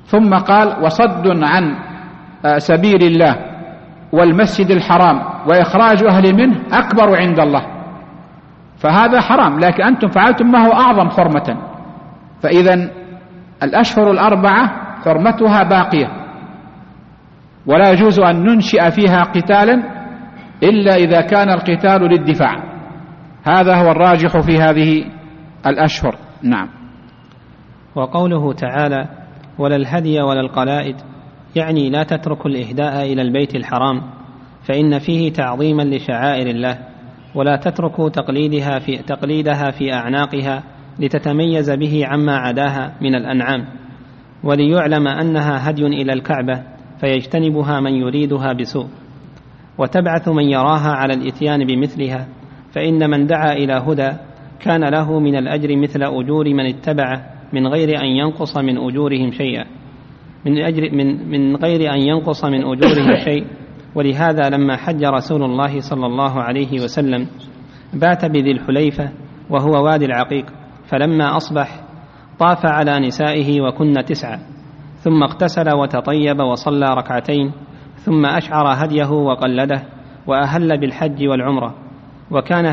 Speaker 1: ثم قال وصد عن سبيل الله والمسجد الحرام وإخراج أهل منه أكبر عند الله، فهذا حرام، لكن أنتم فعلتم ما هو أعظم حرمة. فإذا الأشهر الأربعة حرمتها باقية، ولا يجوز أن ننشئ فيها قتالا إلا إذا كان القتال للدفاع، هذا هو الراجح في هذه الأشهر. نعم.
Speaker 2: وقوله تعالى ولا الهدي ولا القلائد، يعني لا تتركوا الإهداء إلى البيت الحرام فإن فيه تعظيما لشعائر الله، ولا تتركوا تقليدها في أعناقها لتتميز به عما عداها من الأنعام، وليعلم أنها هدي إلى الكعبة فيجتنبها من يريدها بسوء، وتبعث من يراها على الإتيان بمثلها، فإن من دعا إلى هدى كان له من الأجر مثل أجور من اتبعه من غير أن ينقص من أجورهم شيئا من غير أن ينقص من أجورهم شيء. ولهذا لما حج رسول الله صلى الله عليه وسلم بات بذي الحليفة وهو وادي العقيق، فلما أصبح طاف على نسائه وكن 9، ثم اغتسل وتطيب وصلى ركعتين، ثم أشعر هديه وقلده وأهل بالحج والعمرة، وكان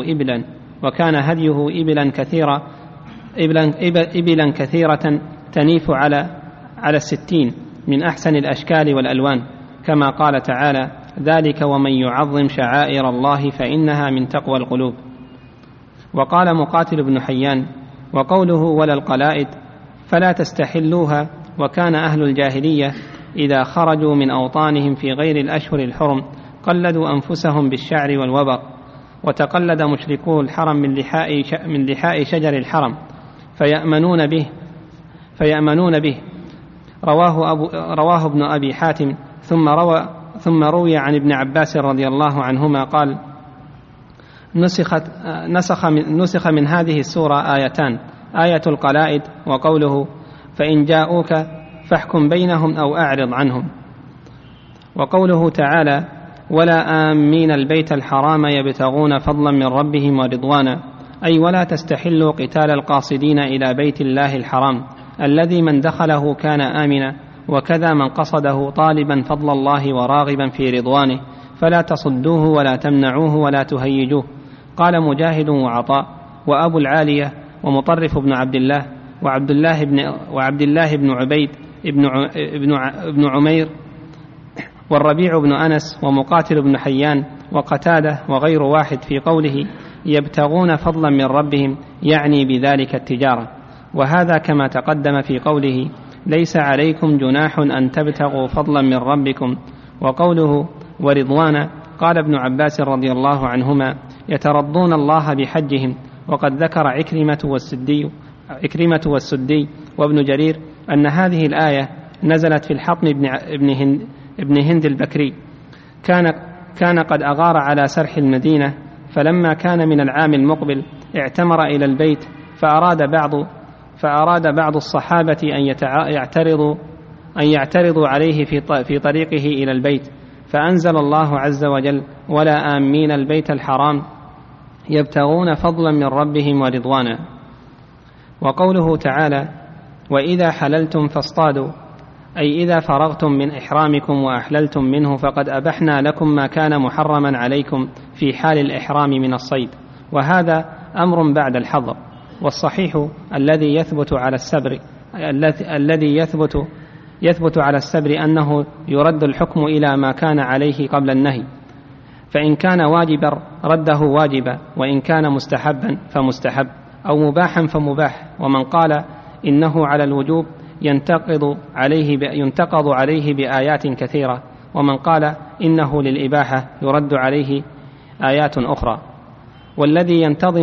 Speaker 2: هديه إبلا كثيرة تنيف على 60 من أحسن الأشكال والألوان، كما قال تعالى ذلك ومن يعظم شعائر الله فإنها من تقوى القلوب. وقال مقاتل بن حيان وقوله ولا القلائد فلا تستحلوها، وكان أهل الجاهلية إذا خرجوا من أوطانهم في غير الأشهر الحرم قلدوا أنفسهم بالشعر والوبر، وتقلد مشركو الحرم من لحاء شجر الحرم فيأمنون به. رواه ابن أبي حاتم. ثم روي عن ابن عباس رضي الله عنهما قال نسخ من هذه السورة آيتان، آية القلائد وقوله فإن جاءوك فاحكم بينهم أو أعرض عنهم، وقوله تعالى ولا آمين البيت الحرام يبتغون فضلا من ربهم ورضوانا، أي ولا تستحلوا قتال القاصدين إلى بيت الله الحرام الذي من دخله كان آمنا، وكذا من قصده طالبا فضل الله وراغبا في رضوانه، فلا تصدوه ولا تمنعوه ولا تهيجوه. قال مجاهد وعطاء وأبو العالية ومطرف بن عبد الله وعبد الله بن عبيد ابن عمير والربيع بن أنس ومقاتل بن حيان وقتادة وغير واحد في قوله يبتغون فضلا من ربهم، يعني بذلك التجارة، وهذا كما تقدم في قوله ليس عليكم جناح أن تبتغوا فضلا من ربكم. وقوله ورضوانا قال ابن عباس رضي الله عنهما يترضون الله بحجهم. وقد ذكر عكرمة والسدي وابن جرير أن هذه الآية نزلت في الحطم ابن هند البكري، كان قد أغار على سرح المدينة، فلما كان من العام المقبل اعتمر إلى البيت، فأراد بعض الصحابة أن يعترضوا عليه في طريقه إلى البيت، فأنزل الله عز وجل ولا آمين البيت الحرام يبتغون فضلا من ربهم ورضوانا. وقوله تعالى وإذا حللتم فاصطادوا، أي إذا فرغتم من إحرامكم وأحللتم منه فقد أبحنا لكم ما كان محرما عليكم في حال الإحرام من الصيد، وهذا أمر بعد الحظر. والصحيح الذي يثبت على السبر أنه يرد الحكم إلى ما كان عليه قبل النهي، فإن كان واجبا رده واجبا، وإن كان مستحبا فمستحب، أو مباحا فمباح. ومن قال إنه على الوجوب ينتقض عليه بآيات كثيرة، ومن قال إنه للإباحة يرد عليه آيات أخرى. والذي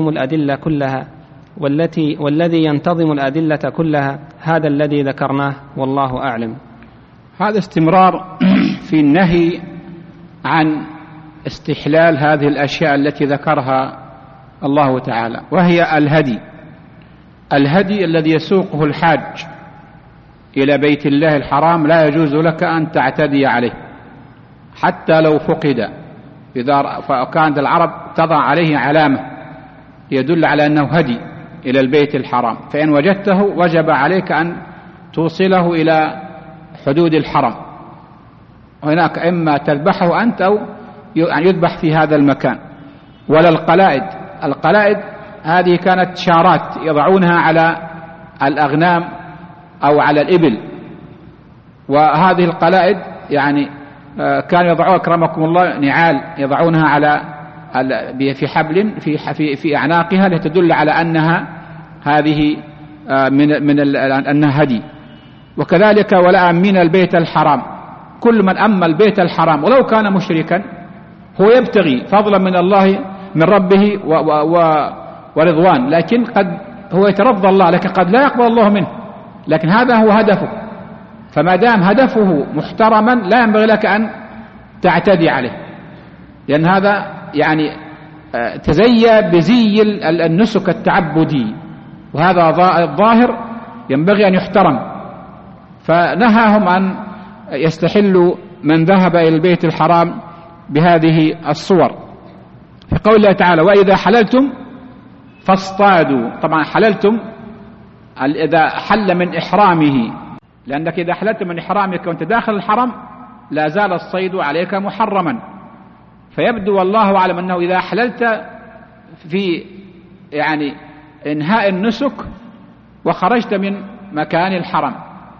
Speaker 2: ينتظم الأدلة كلها هذا الذي ذكرناه، والله أعلم.
Speaker 1: هذا استمرار في النهي عن استحلال هذه الأشياء التي ذكرها الله تعالى، وهي الهدي الذي يسوقه الحاج إلى بيت الله الحرام لا يجوز لك أن تعتدي عليه حتى لو فقد، فكانت العرب تضع عليه علامة يدل على أنه هدي إلى البيت الحرام، فإن وجدته وجب عليك أن توصله إلى حدود الحرم، وهناك إما تذبحه أنت أو يذبح في هذا المكان. ولا القلائد هذه كانت شارات يضعونها على الأغنام أو على الإبل، وهذه القلائد يعني كانوا يضعون أكرمكم الله نعال يضعونها على في حبل في أعناقها لتدل على أنها هذه أنها هدي. وكذلك ولا من البيت الحرام، كل من أما البيت الحرام ولو كان مشركا هو يبتغي فضلا من الله من ربه ورضوان، لكن قد هو يترضى الله لكن قد لا يقبل الله منه، لكن هذا هو هدفه، فما دام هدفه محترما لا ينبغي لك أن تعتدي عليه، لأن هذا يعني تزيى بزي النسك التعبدي، وهذا الظاهر ينبغي أن يحترم. فنهاهم أن يستحلوا من ذهب إلى البيت الحرام بهذه الصور. في قول الله تعالى وإذا حللتم فاصطادوا، طبعا حللتم إذا حل من إحرامه، لأنك إذا حللت من إحرامك وأنت داخل الحرم لا زال الصيد عليك محرما، فيبدو والله أعلم أنه إذا حللت في يعني إنهاء النسك وخرجت من مكان الحرم،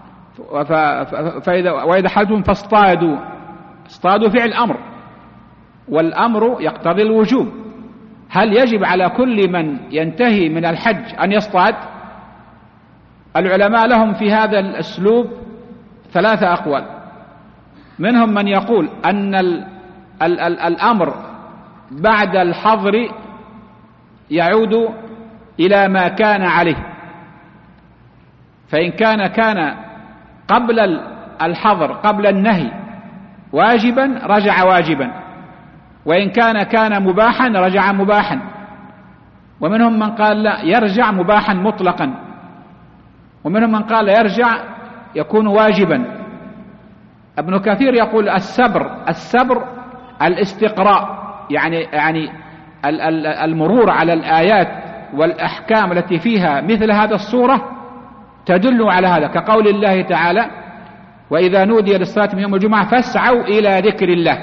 Speaker 1: وإذا حللتم فاصطادوا، اصطادوا فعل أمر، والأمر يقتضي الوجوب. هل يجب على كل من ينتهي من الحج أن يصطاد؟ العلماء لهم في هذا الأسلوب 3 أقوال. منهم من يقول أن الأمر بعد الحظر يعود إلى ما كان عليه، فإن كان قبل الحظر قبل النهي واجبا رجع واجبا، وإن كان مباحا رجع مباحا. ومنهم من قال لا يرجع مباحا مطلقا، ومنهم من قال يرجع يكون واجبا. ابن كثير يقول السبر الاستقراء، يعني المرور على الآيات والأحكام التي فيها مثل هذا الصورة تدل على هذا، كقول الله تعالى وإذا نودي للصلاة من يوم الجمعة فاسعوا إلى ذكر الله.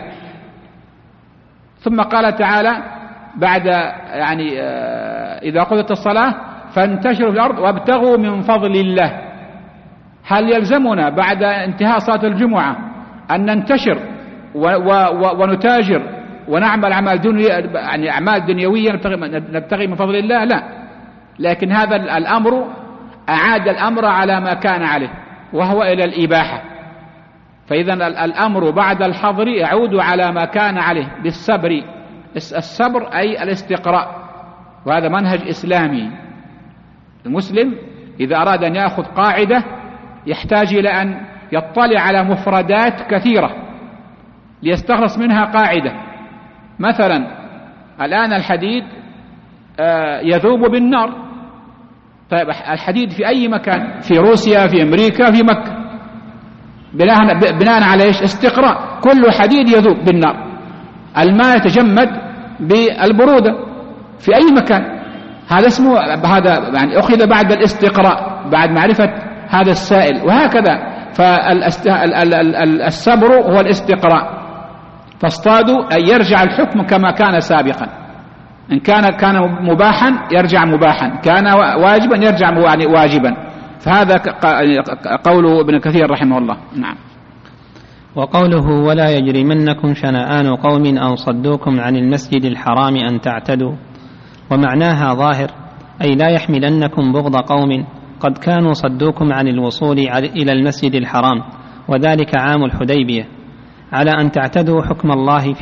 Speaker 1: ثم قال تعالى بعد يعني إذا قضت الصلاة فانتشروا في الأرض وابتغوا من فضل الله. هل يلزمنا بعد انتهاء صلاة الجمعة أن ننتشر ونتاجر ونعمل أعمال دنيوية نبتغي من فضل الله؟ لا، لكن هذا الأمر أعاد الأمر على ما كان عليه وهو إلى الإباحة. فإذا الأمر بعد الحظر يعود على ما كان عليه بالصبر. الصبر أي الاستقراء، وهذا منهج إسلامي. المسلم إذا أراد أن يأخذ قاعدة يحتاج إلى أن يطلع على مفردات كثيرة ليستخلص منها قاعدة. مثلا الآن الحديد يذوب بالنار، طيب الحديد في أي مكان، في روسيا، في أمريكا، في مكة، بناء على إيش؟ استقراء. كل حديد يذوب بالنار. الماء يتجمد بالبرودة في أي مكان، هذا اسمه هذا يعني أخذ بعد الاستقراء، بعد معرفة هذا السائل، وهكذا. فالصبر هو الاستقراء. فاصطادوا أي يرجع الحكم كما كان سابقا، إن كان مباحا يرجع مباحا، كان واجبا يرجع واجبا. فهذا قول ابن كثير رحمه الله. نعم.
Speaker 2: وقوله ولا يجرمنكم شنآن قوم أن صدوكم عن المسجد الحرام أن تعتدوا، ومعناها ظاهر، أي لا يحملنكم بغض قوم قد كانوا صدوكم عن الوصول إلى المسجد الحرام، وذلك عام الحديبية، على أن تعتدوا حكم الله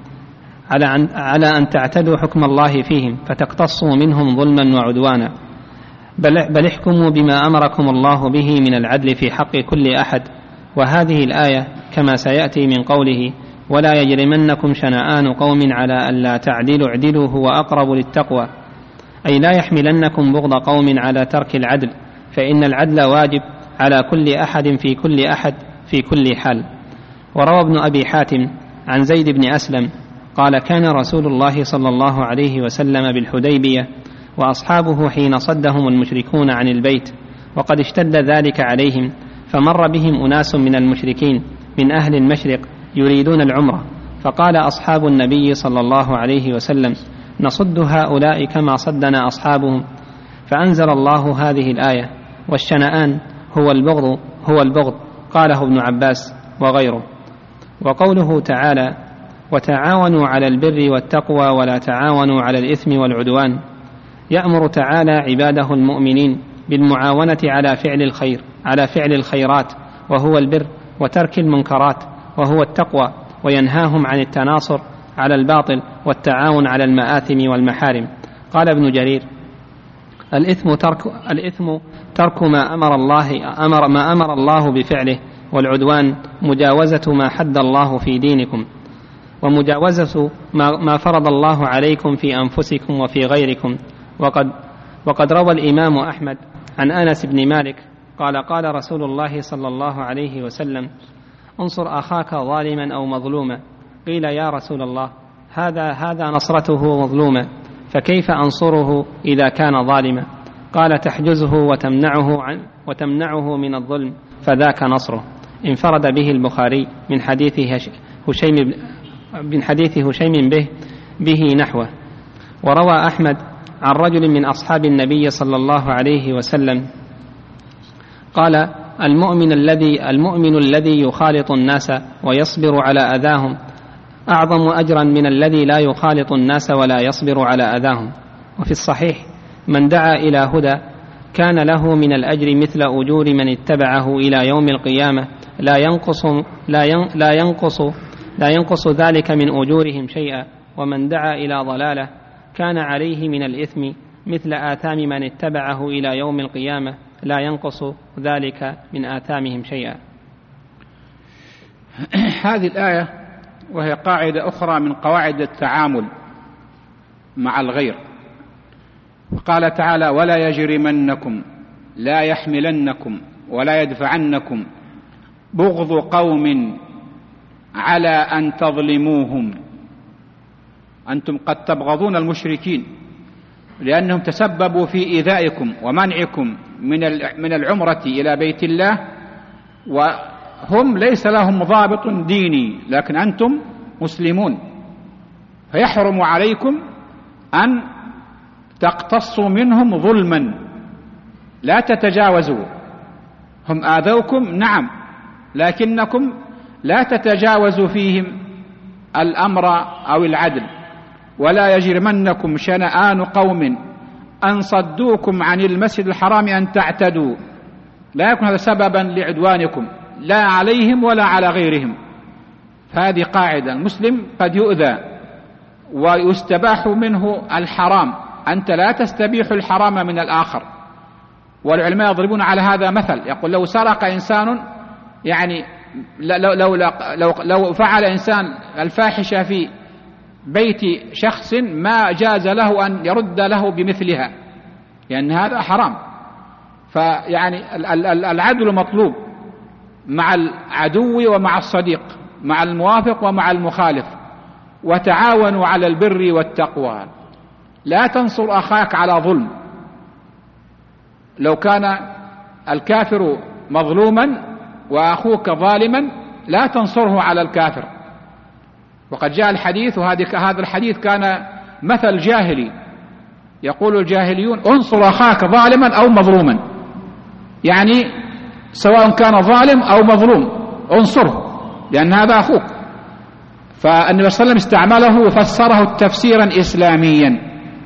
Speaker 2: فيهم فتقتصوا منهم ظلما وعدوانا، بل احكموا بما أمركم الله به من العدل في حق كل أحد. وهذه الآية كما سيأتي من قوله ولا يجرمنكم شنآن قوم على ألا تعدلوا اعدلوا هو أقرب للتقوى، أي لا يحملنكم بغض قوم على ترك العدل، فإن العدل واجب على كل أحد في كل حال. وروى ابن أبي حاتم عن زيد بن أسلم قال كان رسول الله صلى الله عليه وسلم بالحديبية وأصحابه حين صدهم المشركون عن البيت، وقد اشتد ذلك عليهم، فمر بهم أناس من المشركين من أهل المشرق يريدون العمرة، فقال أصحاب النبي صلى الله عليه وسلم: نصد هؤلاء كما صدنا أصحابهم، فأنزل الله هذه الآية: والشنآن هو البغض قاله ابن عباس وغيره. وقوله تعالى: وتعاونوا على البر والتقوى ولا تعاونوا على الإثم والعدوان، يأمر تعالى عباده المؤمنين بالمعاونة على فعل الخيرات وهو البر، وترك المنكرات وهو التقوى، وينهاهم عن التناصر على الباطل والتعاون على المآثم والمحارم. قال ابن جرير: الإثم ترك ما أمر الله بفعله، والعدوان مجاوزة ما حد الله في دينكم، ومجاوزة ما فرض الله عليكم في أنفسكم وفي غيركم. وقد روى الإمام أحمد عن أنس بن مالك قال: قال رسول الله صلى الله عليه وسلم: انصر أخاك ظالما أو مظلوما. قيل: يا رسول الله، هذا نصرته مظلوما، فكيف أنصره إذا كان ظالما؟ قال: تحجزه وتمنعه من الظلم، فذاك نصره. انفرد به البخاري من حديث هشيم به نحوه. وروى أحمد عن رجل من أصحاب النبي صلى الله عليه وسلم قال: المؤمن الذي يخالط الناس ويصبر على أذاهم أعظم أجرا من الذي لا يخالط الناس ولا يصبر على أذاهم. وفي الصحيح: من دعا إلى هدى كان له من الأجر مثل أجور من اتبعه إلى يوم القيامة، لا ينقص ذلك من أجورهم شيئا. ومن دعا إلى ضلالة كان عليه من الإثم مثل آثام من اتبعه إلى يوم القيامة، لا ينقص ذلك من آثامهم شيئا.
Speaker 1: هذه الآية وهي قاعدة أخرى من قواعد التعامل مع الغير. قال تعالى: ولا يجرمنكم، لا يحملنكم ولا يدفعنكم بغض قوم على أن تظلموهم. أنتم قد تبغضون المشركين لأنهم تسببوا في إيذائكم ومنعكم من العمرة إلى بيت الله، وهم ليس لهم ضابط ديني، لكن أنتم مسلمون، فيحرم عليكم أن تقتصوا منهم ظلما، لا تتجاوزوا. هم آذوكم نعم، لكنكم لا تتجاوزوا فيهم الأمر أو العدل. ولا يجرمنكم شنآن قوم أن صدوكم عن المسجد الحرام أن تعتدوا، لا يكون هذا سببا لعدوانكم لا عليهم ولا على غيرهم. فهذه قاعدة: المسلم قد يؤذى ويستباح منه الحرام، أنت لا تستبيح الحرام من الآخر. والعلماء يضربون على هذا مثل، يقول: لو سرق إنسان، يعني لو فعل إنسان الفاحشة في بيت شخص ما جاز له أن يرد له بمثلها، لأن هذا حرام. فيعني العدل مطلوب مع العدو ومع الصديق، مع الموافق ومع المخالف. وتعاونوا على البر والتقوى، لا تنصر أخاك على ظلم. لو كان الكافر مظلوما وأخوك ظالما لا تنصره على الكافر. وقد جاء الحديث، وهذا الحديث كان مثل جاهلي، يقول الجاهليون: انصر أخاك ظالما أو مظلوما، يعني سواء كان ظالم أو مظلوم انصره، لأن هذا أخوك. فالنبي صلى الله عليه وسلم استعمله وفسره تفسيرا إسلاميا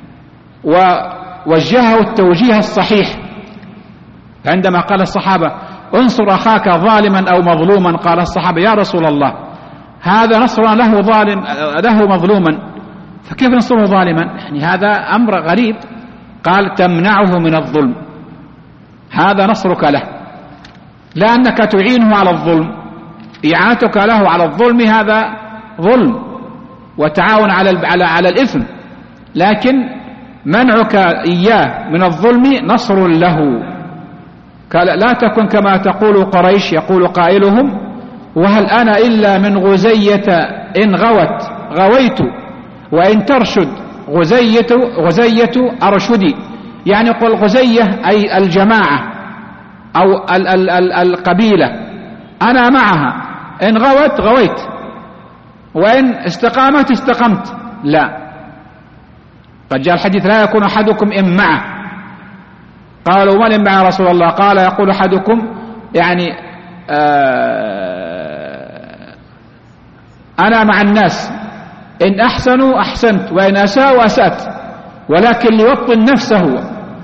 Speaker 1: ووجهه التوجيه الصحيح. عندما قال الصحابة: انصر أخاك ظالما أو مظلوما، قال الصحابة: يا رسول الله، هذا نصر له مظلوما، فكيف نصره ظالما؟ يعني هذا أمر غريب. قال: تمنعه من الظلم، هذا نصرك له، لا أنك تعينه على الظلم. إعانتك له على الظلم هذا ظلم وتعاون على الإثم، لكن منعك إياه من الظلم نصر له. قال: لا تكن كما تقول قريش، يقول قائلهم: وهل أنا إلا من غزية، إن غويت وإن ترشد غزية أرشدي. يعني يقول غزية أي الجماعة، أو القبيلة أنا معها، إن غوت غويت وإن استقامت استقمت. لا، قد جاء الحديث لا يكون أحدكم إن معه. قالوا من مع رسول الله؟ قال يقول أحدكم يعني أنا مع الناس، إن أحسنوا أحسنت وإن أساءوا أسأت، ولكن ليوطن نفسه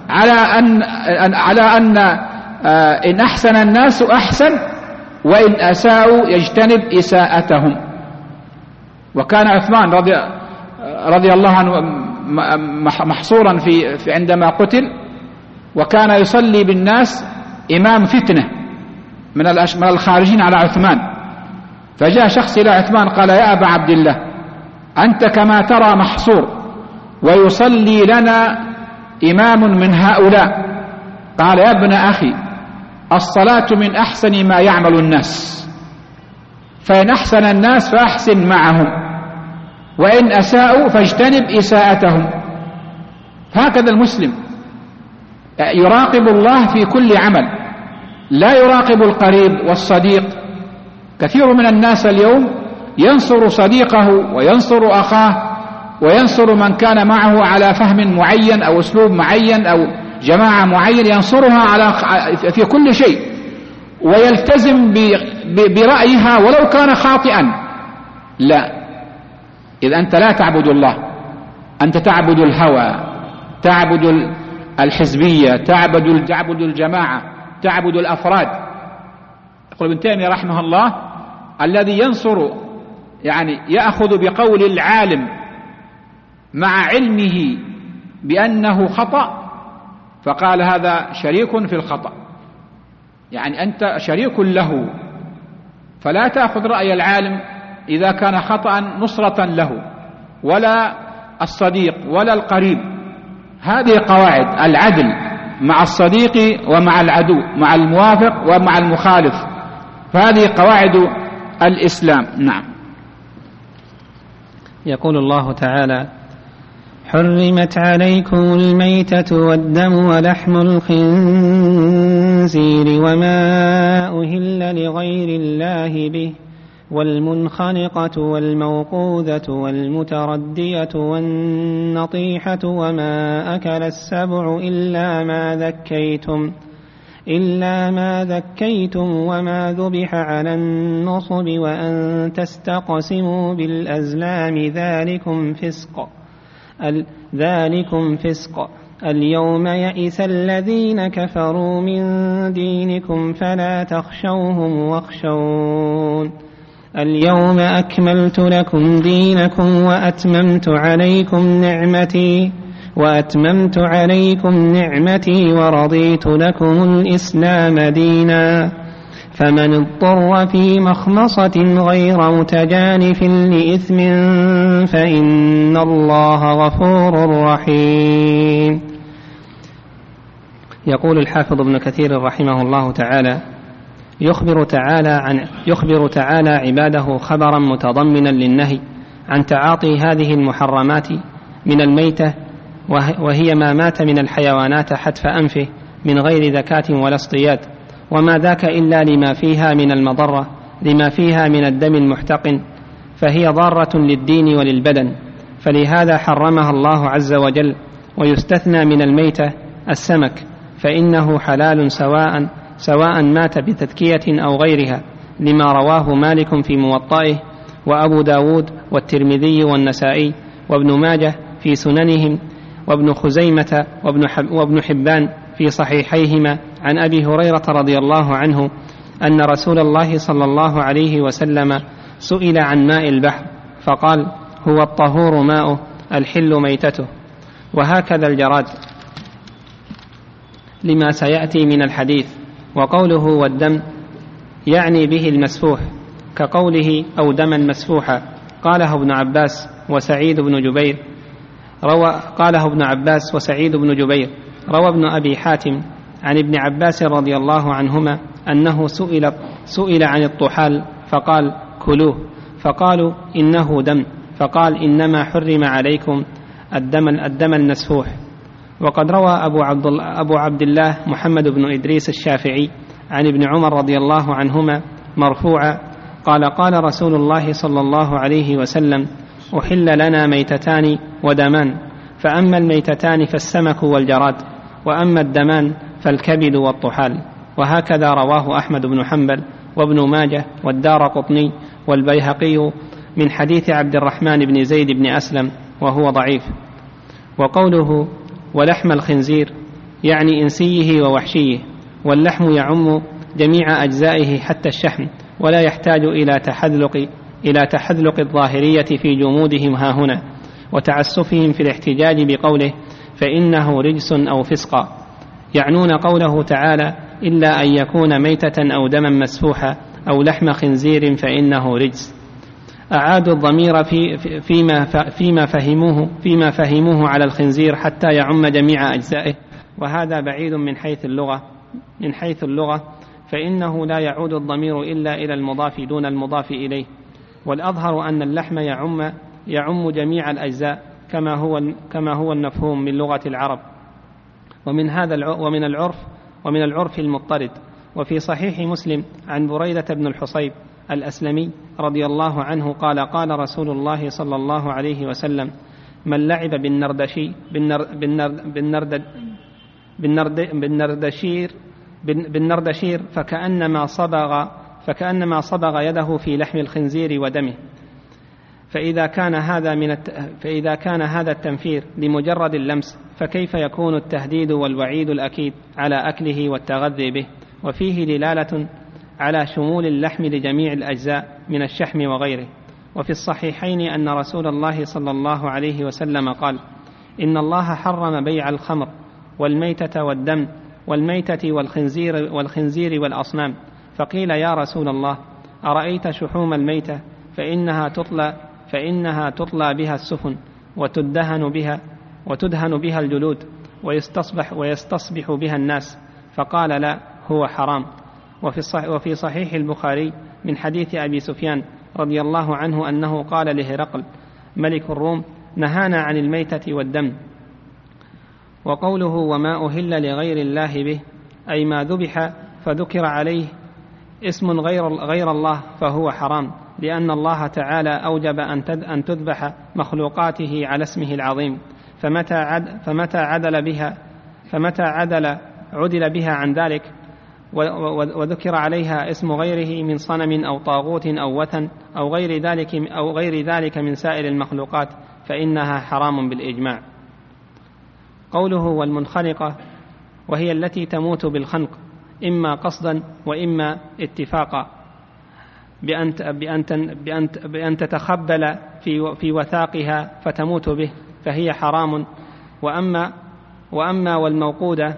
Speaker 1: على أن إن أحسن الناس أحسن وإن أساءوا يجتنب إساءتهم. وكان عثمان رضي الله عنه محصورا في عندما قتل، وكان يصلي بالناس إمام فتنة من الخارجين على عثمان. فجاء شخص إلى عثمان قال يا أبا عبد الله أنت كما ترى محصور ويصلي لنا إمام من هؤلاء. قال يا ابن أخي الصلاة من أحسن ما يعمل الناس، فإن أحسن الناس فأحسن معهم، وإن أساءوا فاجتنب إساءتهم. هكذا المسلم يراقب الله في كل عمل، لا يراقب القريب والصديق. كثير من الناس اليوم ينصر صديقه وينصر أخاه وينصر من كان معه على فهم معين أو أسلوب معين أو جماعة معين، ينصرها في كل شيء ويلتزم برأيها ولو كان خاطئا. لا، إذا أنت لا تعبد الله، أنت تعبد الهوى، تعبد الحزبية، تعبد الجماعة، تعبد الأفراد. يقول ابن تيمية رحمه الله الذي ينصر يعني يأخذ بقول العالم مع علمه بأنه خطأ، فقال هذا شريك في الخطأ، يعني أنت شريك له، فلا تأخذ رأي العالم إذا كان خطأ نصرة له ولا الصديق ولا القريب. هذه قواعد العدل مع الصديق ومع العدو، مع الموافق ومع المخالف، فهذه قواعد الإسلام. نعم.
Speaker 2: يقول الله تعالى حرمت عليكم الميتة والدم ولحم الخنزير وما أهل لغير الله به والمنخنقة والموقوذة والمتردية والنطيحة وما أكل السبع إلا ما ذكيتم وما ذبح على النصب وأن تستقسموا بالأزلام ذلكم فسق. اليوم يئس الذين كفروا من دينكم فلا تخشوهم واخشون. اليوم أكملت لكم دينكم وأتممت عليكم نعمتي ورضيت لكم الإسلام دينا. فمن اضطر في مخمصة غير متجانف لإثم فإن الله غفور رحيم. يقول الحافظ ابن كثير رحمه الله تعالى يخبر تعالى عباده خبرا متضمنا للنهي عن تعاطي هذه المحرمات من الميتة، وهي ما مات من الحيوانات حتف أنفه من غير ذكاة ولا اصطياد، وما ذاك إلا لما فيها من المضرة، لما فيها من الدم المحتقن، فهي ضارة للدين وللبدن، فلهذا حرمها الله عز وجل. ويستثنى من الميتة السمك، فإنه حلال سواء مات بتذكية أو غيرها، لما رواه مالك في موطئه وأبو داود والترمذي والنسائي وابن ماجه في سننهم وابن خزيمة وابن حبان في صحيحيهما عن أبي هريرة رضي الله عنه أن رسول الله صلى الله عليه وسلم سئل عن ماء البحر فقال هو الطهور ماؤه الحل ميتته. وهكذا الجراد لما سيأتي من الحديث. وقوله والدم يعني به المسفوح كقوله أو دما مسفوحا، قاله ابن عباس وسعيد بن جبير. روى ابن أبي حاتم عن ابن عباس رضي الله عنهما أنه سئل عن الطحال فقال كلوه، فقالوا إنه دم، فقال إنما حرم عليكم الدم المسفوح. وقد روى أبو عبد الله محمد بن إدريس الشافعي عن ابن عمر رضي الله عنهما مرفوعا قال رسول الله صلى الله عليه وسلم: أحل لنا ميتتان ودمان، فأما الميتتان فالسمك والجراد، وأما الدمان فالكبد والطحال. وهكذا رواه أحمد بن حنبل وابن ماجه والدارقطني والبيهقي من حديث عبد الرحمن بن زيد بن أسلم وهو ضعيف. وقوله ولحم الخنزير يعني إنسيه ووحشيه، واللحم يعم جميع أجزائه حتى الشحم، ولا يحتاج إلى تحذلق الظاهرية في جمودهم هاهنا وتعسفهم في الاحتجاج بقوله فإنه رجس أو فسقا، يعنون قوله تعالى إلا أن يكون ميتة أو دما مسفوحا أو لحم خنزير فإنه رجس. أعادوا الضمير فيما فهموه على الخنزير حتى يعم جميع أجزائه، وهذا بعيد من حيث اللغة، فإنه لا يعود الضمير إلا إلى المضاف دون المضاف إليه. والأظهر أن اللحم يعم جميع الأجزاء كما هو المفهوم من لغة العرب ومن العرف المضطرد. وفي صحيح مسلم عن بريدة بن الحصيب الأسلمي رضي الله عنه قال رسول الله صلى الله عليه وسلم: من لعب بالنردشير فكأنما صبغ يده في لحم الخنزير ودمه. فإذا كان هذا التنفير لمجرد اللمس، فكيف يكون التهديد والوعيد الأكيد على أكله والتغذي به؟ وفيه دلالة على شمول اللحم لجميع الأجزاء من الشحم وغيره. وفي الصحيحين أن رسول الله صلى الله عليه وسلم قال: إن الله حرم بيع الخمر والميتة والدم والميتة والخنزير والأصنام. فقيل: يا رسول الله، أرأيت شحوم الميتة فإنها تطلى بها السفن وتدهن بها الجلود ويستصبح بها الناس. فقال: لا، هو حرام. وفي صحيح البخاري من حديث أبي سفيان رضي الله عنه أنه قال لهرقل ملك الروم: نهانا عن الميتة والدم. وقوله وما أهل لغير الله به أي ما ذبح فذكر عليه اسم غير الله فهو حرام، لأن الله تعالى أوجب أن تذبح مخلوقاته على اسمه العظيم، فمتى عدل بها عن ذلك وذكر عليها اسم غيره من صنم أو طاغوت أو وثن أو غير ذلك من سائر المخلوقات فإنها حرام بالإجماع. قوله والمنخنقة وهي التي تموت بالخنق إما قصدا وإما اتفاقا بأن تتخبل في وثاقها فتموت به فهي حرام. وأما والموقودة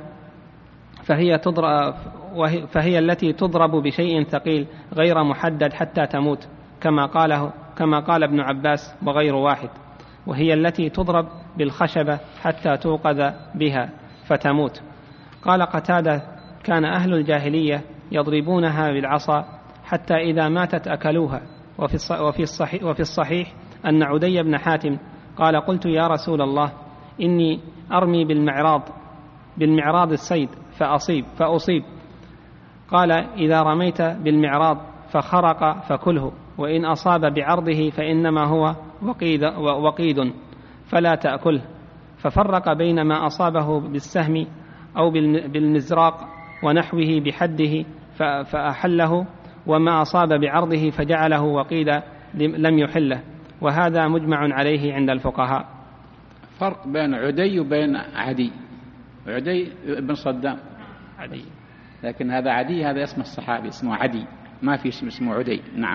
Speaker 2: فهي التي تضرب بشيء ثقيل غير محدد حتى تموت، كما قال ابن عباس وغير واحد، وهي التي تضرب بالخشبة حتى توقظ بها فتموت. قال قتادة: كان أهل الجاهلية يضربونها بالعصا حتى إذا ماتت أكلوها. وفي الصحيح أن عدي بن حاتم قال: قلت يا رسول الله، إني أرمي بالمعراض الصيد فأصيب. قال: إذا رميت بالمعراض فخرق فكله، وإن أصاب بعرضه فإنما هو وقيد فلا تأكله. ففرق بين ما أصابه بالسهم أو بالمزراق ونحوه بحده فأحله، وما أصاب بعرضه فجعله وقيدا لم يحله، وهذا مجمع عليه عند الفقهاء.
Speaker 1: فرق بين عدي وبين عدي. عدي بن صدام عدي، لكن هذا عدي، هذا اسم الصحابي اسمه عدي، ما في اسمه عدي. نعم.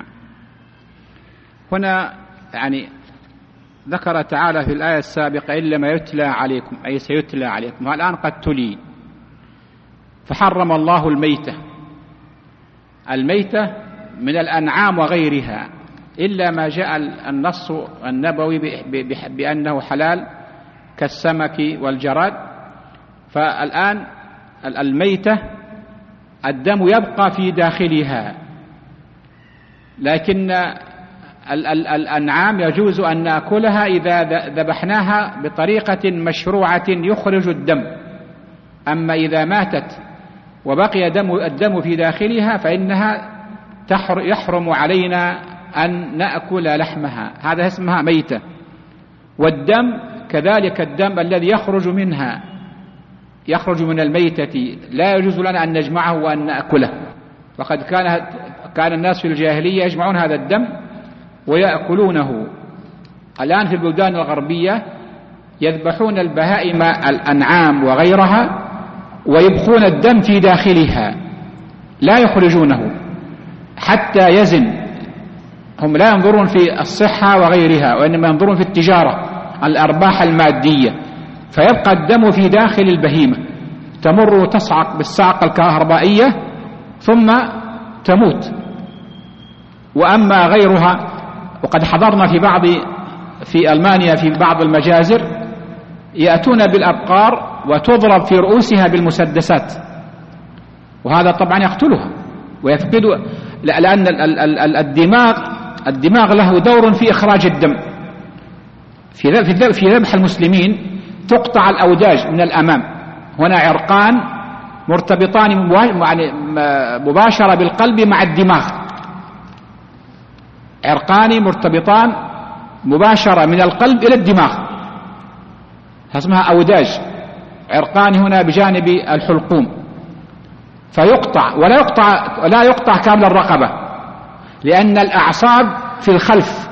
Speaker 1: هنا يعني ذكر تعالى في الآية السابقة إلا ما يتلى عليكم، أي سيتلى عليكم، والآن قد تلي. فحرم الله الميتة من الأنعام وغيرها إلا ما جاء النص النبوي بأنه حلال كالسمك والجراد. فالآن الميتة الدم يبقى في داخلها، لكن الأنعام يجوز أن نأكلها إذا ذبحناها بطريقة مشروعة يخرج الدم. أما إذا ماتت وبقي الدم في داخلها فإنها يحرم علينا أن نأكل لحمها، هذا اسمها ميتة. والدم كذلك، الدم الذي يخرج من الميتة لا يجوز لنا أن نجمعه وأن نأكله. وقد كان الناس في الجاهلية يجمعون هذا الدم ويأكلونه. الآن في البلدان الغربية يذبحون البهائم الأنعام وغيرها ويبقون الدم في داخلها لا يخرجونه حتى يزن. هم لا ينظرون في الصحة وغيرها، وإنما ينظرون في التجارة، الأرباح المادية. فيبقى الدم في داخل البهيمة، تمر وتصعق بالصعقة الكهربائية ثم تموت. وأما غيرها، وقد حضرنا في ألمانيا في بعض المجازر يأتون بالأبقار وتضرب في رؤوسها بالمسدسات، وهذا طبعا يقتلها ويفقد، لأن الدماغ له دور في إخراج الدم. في ذبح المسلمين تقطع الأوداج من الأمام، هنا عرقان مرتبطان مباشرة بالقلب مع الدماغ، عرقان مرتبطان مباشرة من القلب إلى الدماغ، اسمها أوداج، عرقان هنا بجانب الحلقوم. فيقطع ولا يقطع كامل الرقبة، لأن الأعصاب في الخلف.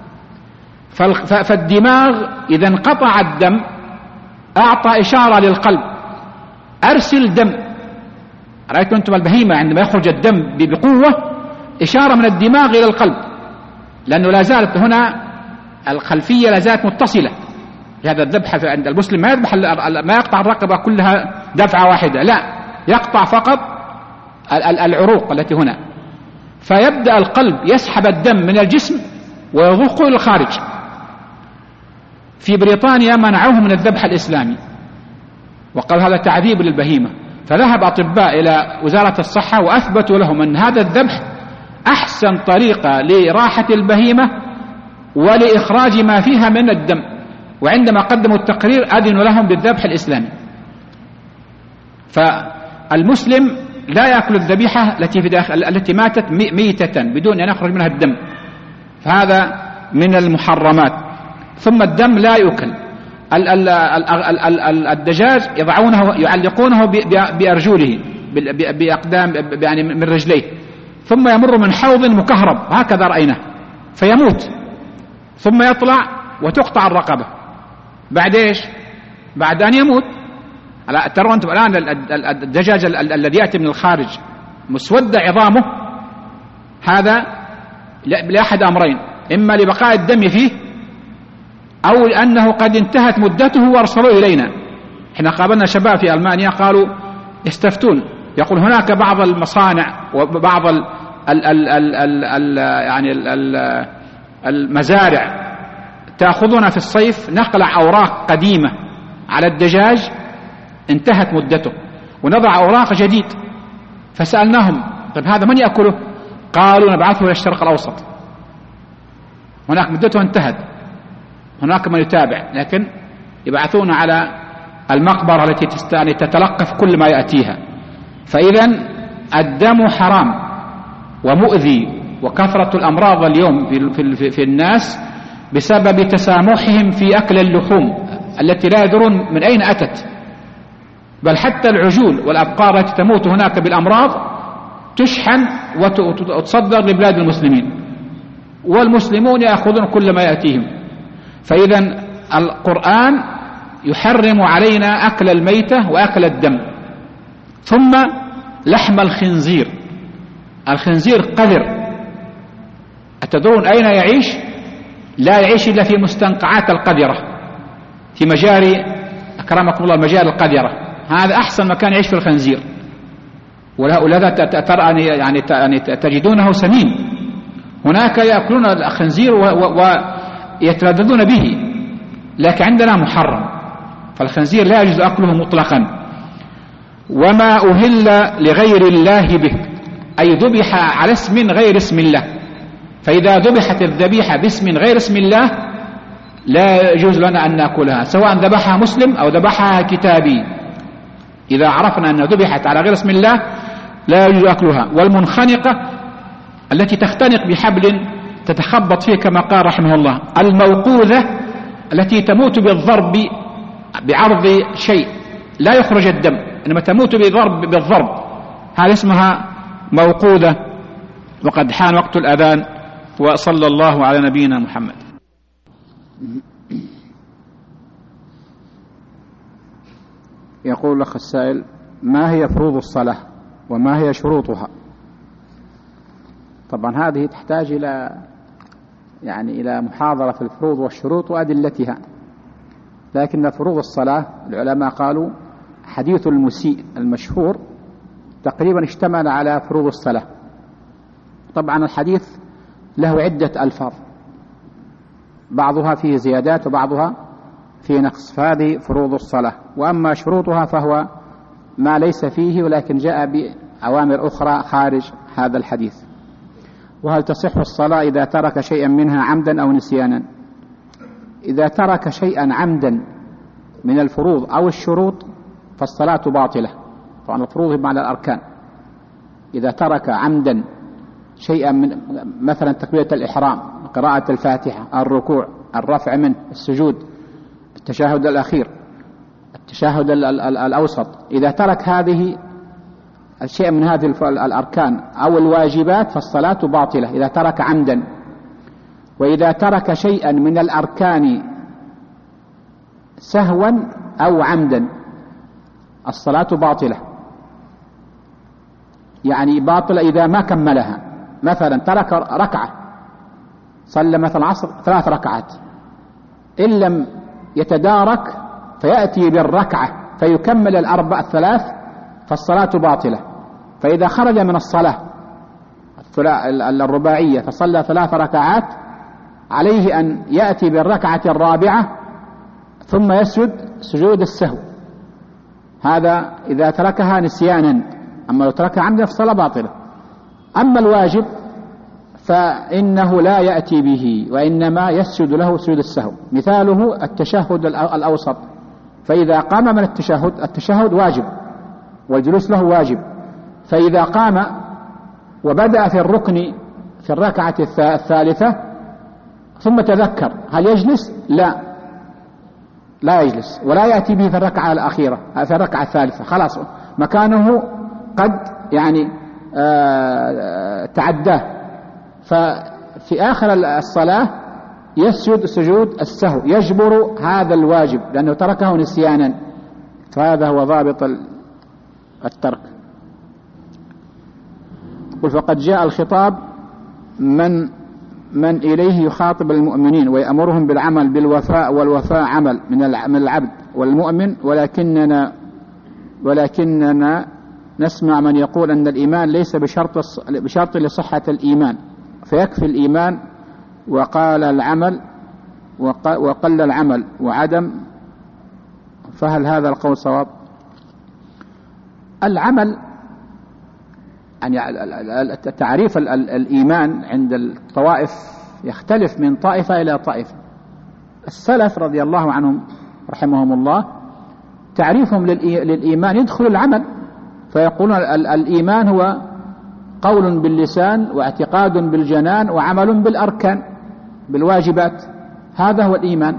Speaker 1: فالدماغ إذا انقطع الدم أعطى إشارة للقلب أرسل دم. رأيتم أنتم البهيمة عندما يخرج الدم بقوة إشارة من الدماغ إلى القلب، لأنه لا زالت هنا الخلفية لا زالت متصلة. هذا الذبح عند المسلم ما يقطع الرقبة كلها دفعة واحدة، لا، يقطع فقط العروق التي هنا. فيبدأ القلب يسحب الدم من الجسم ويضخه إلى الخارج. في بريطانيا منعوه من الذبح الإسلامي وقال هذا تعذيب للبهيمة، فذهب أطباء إلى وزارة الصحة وأثبتوا لهم أن هذا الذبح أحسن طريقة لراحة البهيمة ولإخراج ما فيها من الدم. وعندما قدموا التقرير أذنوا لهم بالذبح الإسلامي. فالمسلم لا يأكل الذبيحة التي ماتت ميتة بدون أن يخرج منها الدم، فهذا من المحرمات. ثم الدم لا يؤكل. الدجاج يعلقونه بأرجله بأقدام يعني من رجليه، ثم يمر من حوض مكهرب هكذا رأيناه فيموت، ثم يطلع وتقطع الرقبة. بعد إيش؟ بعد أن يموت. ترون أنتم الآن الدجاج الذي يأتي من الخارج مسودة عظامه، هذا لأحد أمرين: إما لبقاء الدم فيه، أو لأنه قد انتهت مدته وارسلوا إلينا. احنا قابلنا شباب في ألمانيا قالوا يستفتون، يقول هناك بعض المصانع وبعض يعني المزارع تأخذنا في الصيف نقلع أوراق قديمة على الدجاج انتهت مدته ونضع أوراق جديد. فسألناهم طيب هذا من يأكله؟ قالوا نبعثه إلى الشرق الأوسط، هناك مدته انتهت، هناك من يتابع، لكن يبعثون على المقبرة التي تتلقف كل ما يأتيها. فإذا الدم حرام ومؤذي، وكثرة الأمراض اليوم في الناس بسبب تسامحهم في أكل اللحوم التي لا يدرون من أين أتت. بل حتى العجول والأبقار التي تموت هناك بالأمراض تشحن وتصدر لبلاد المسلمين، والمسلمون يأخذون كل ما يأتيهم. فإذا القرآن يحرم علينا أكل الميتة وأكل الدم. ثم لحم الخنزير. الخنزير قذر، أتدرون أين يعيش؟ لا يعيش إلا في مستنقعات القذرة، في مجاري أكرمكم الله المجاري القذرة، هذا أحسن مكان يعيش في الخنزير. ولهذا ترى يعني تجدونه سمين، هناك يأكلون الخنزير ويتلذذون به، لكن عندنا محرم، فالخنزير لا يجوز أكله مطلقا. وما أهل لغير الله به، أي ذبح على اسم غير اسم الله، فإذا ذبحت الذبيحة باسم غير اسم الله لا يجوز لنا أن نأكلها، سواء ذبحها مسلم أو ذبحها كتابي. إذا عرفنا أنها ذبحت على غير اسم الله لا يجوز أكلها. والمنخنقة التي تختنق بحبل تتخبط فيه كما قال رحمه الله. الموقوذة التي تموت بالضرب بعرض شيء لا يخرج الدم، إنما تموت بالضرب، هذا اسمها موقوذة. وقد حان وقت الأذان، وصلى الله على نبينا محمد. يقول الأخ السائل: ما هي فروض الصلاة وما هي شروطها؟ طبعا هذه تحتاج إلى محاضرة في الفروض والشروط وأدلتها، لكن فروض الصلاة العلماء قالوا حديث المسيء المشهور تقريبا اشتمل على فروض الصلاة. طبعا الحديث له عدة ألفاظ، بعضها فيه زيادات وبعضها فيه نقص، فهذه فروض الصلاة. وأما شروطها فهو ما ليس فيه ولكن جاء بأوامر أخرى خارج هذا الحديث. وهل تصح الصلاة إذا ترك شيئا منها عمدا أو نسيانا؟ إذا ترك شيئا عمدا من الفروض أو الشروط فالصلاة باطلة. طبعا الفروض بمعنى الأركان. إذا ترك عمدا شيئا من مثلا تكبيرة الإحرام، قراءة الفاتحة، الركوع، الرفع منه، السجود، التشهد الأخير، التشهد الأوسط، إذا ترك هذه الشيء من هذه الأركان أو الواجبات فالصلاة باطلة إذا ترك عمدا. وإذا ترك شيئا من الأركان سهوا أو عمدا الصلاة باطلة، يعني باطلة إذا ما كملها. مثلا ترك ركعة، صلى مثلا العصر 3 ركعات، إن لم يتدارك فيأتي بالركعة فيكمل الثلاث فالصلاة باطلة. فإذا خرج من الصلاة الرباعية فصلى 3 ركعات عليه أن يأتي بالركعة الرابعة ثم يسجد سجود السهو، هذا إذا تركها نسيانا. أما لو تركها عمدا فالصلاة باطلة. أما الواجب فإنه لا يأتي به وإنما يسجد له سجود السهو. مثاله التشهد الأوسط، فإذا قام من التشهد واجب والجلوس له واجب، فإذا قام وبدأ في الركن في الركعة الثالثة ثم تذكر هل يجلس؟ لا يجلس، ولا يأتي به في الركعة الأخيرة في الركعة الثالثة، خلاص مكانه قد تعداه. ففي آخر الصلاة يسجد سجود السهو، يجبر هذا الواجب لأنه تركه نسيانا، فهذا هو ضابط الترك. فقد جاء الخطاب من إليه يخاطب المؤمنين ويأمرهم بالعمل بالوفاء، والوفاء عمل من العبد والمؤمن، ولكننا نسمع من يقول أن الإيمان ليس بشرط لصحة الإيمان، فيكفي الإيمان وقل العمل وعدم. فهل هذا القول صواب؟ العمل يعني تعريف الإيمان عند الطوائف يختلف من طائفة إلى طائفة. السلف رضي الله عنهم رحمهم الله تعريفهم للإيمان يدخل العمل، فيقولون الإيمان هو قول باللسان واعتقاد بالجنان وعمل بالأركان بالواجبات، هذا هو الإيمان.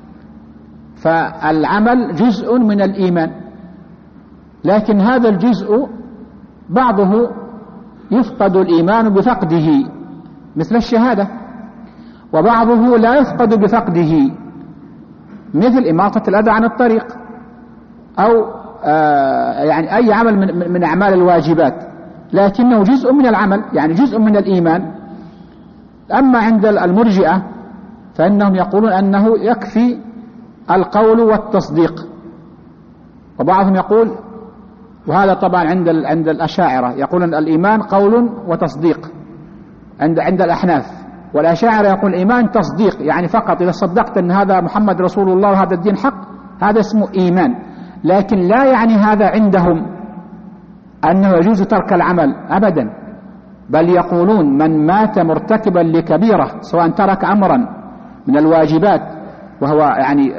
Speaker 1: فالعمل جزء من الإيمان، لكن هذا الجزء بعضه يفقد الإيمان بفقده مثل الشهادة، وبعضه لا يفقد بفقده مثل إماطة الأذى عن الطريق، أو يعني أي عمل من أعمال الواجبات، لكنه جزء من العمل يعني جزء من الإيمان. أما عند المرجئة فإنهم يقولون أنه يكفي القول والتصديق، وبعضهم يقول، وهذا طبعا عند الأشاعرة يقولون الإيمان قول وتصديق عند الأحناف، والأشاعرة يقول الإيمان تصديق، يعني فقط إذا صدقت أن هذا محمد رسول الله وهذا الدين حق هذا اسمه إيمان، لكن لا يعني هذا عندهم أنه يجوز ترك العمل أبدا، بل يقولون من مات مرتكبا لكبيرة سواء ترك أمرا من الواجبات وهو يعني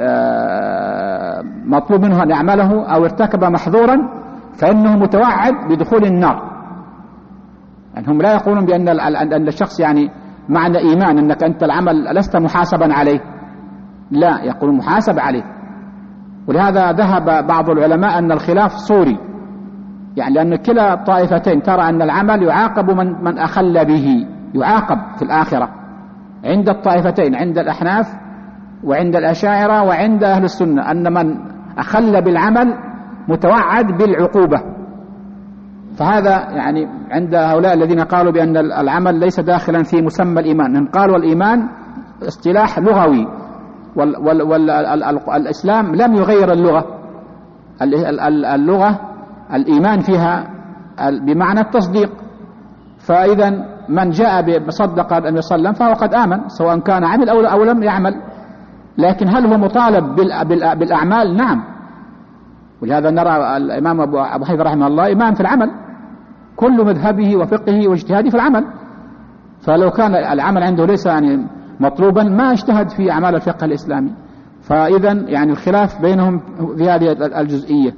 Speaker 1: مطلوب منه أن يعمله أو ارتكب محظورا فإنه متوعد بدخول النار. يعني هم لا يقولون بأن الشخص يعني معنى إيمان أنك أنت العمل لست محاسبا عليه، لا، يقولون محاسب عليه. ولهذا ذهب بعض العلماء أن الخلاف صوري، يعني لأن كلا الطائفتين ترى أن العمل يعاقب من أخل به، يعاقب في الآخرة عند الطائفتين، عند الأحناف وعند الأشاعرة وعند أهل السنة، أن من أخل بالعمل متوعد بالعقوبة. فهذا يعني عند هؤلاء الذين قالوا بأن العمل ليس داخلا في مسمى الإيمان، هم قالوا الإيمان اصطلاح لغوي، والإسلام لم يغير اللغة. اللغة الإيمان فيها بمعنى التصديق، فإذا من جاء بصدق النبي صلى الله عليه وسلم فهو قد آمن سواء كان عمل أو لم يعمل. لكن هل هو مطالب بالأعمال؟ نعم. ولهذا نرى الإمام أبو حنيفة رحمه الله إمام في العمل، كل مذهبه وفقهه واجتهاده في العمل، فلو كان العمل عنده ليس يعني مطلوبا ما اجتهد في أعمال الفقه الإسلامي. فإذا يعني الخلاف بينهم في هذه الجزئية.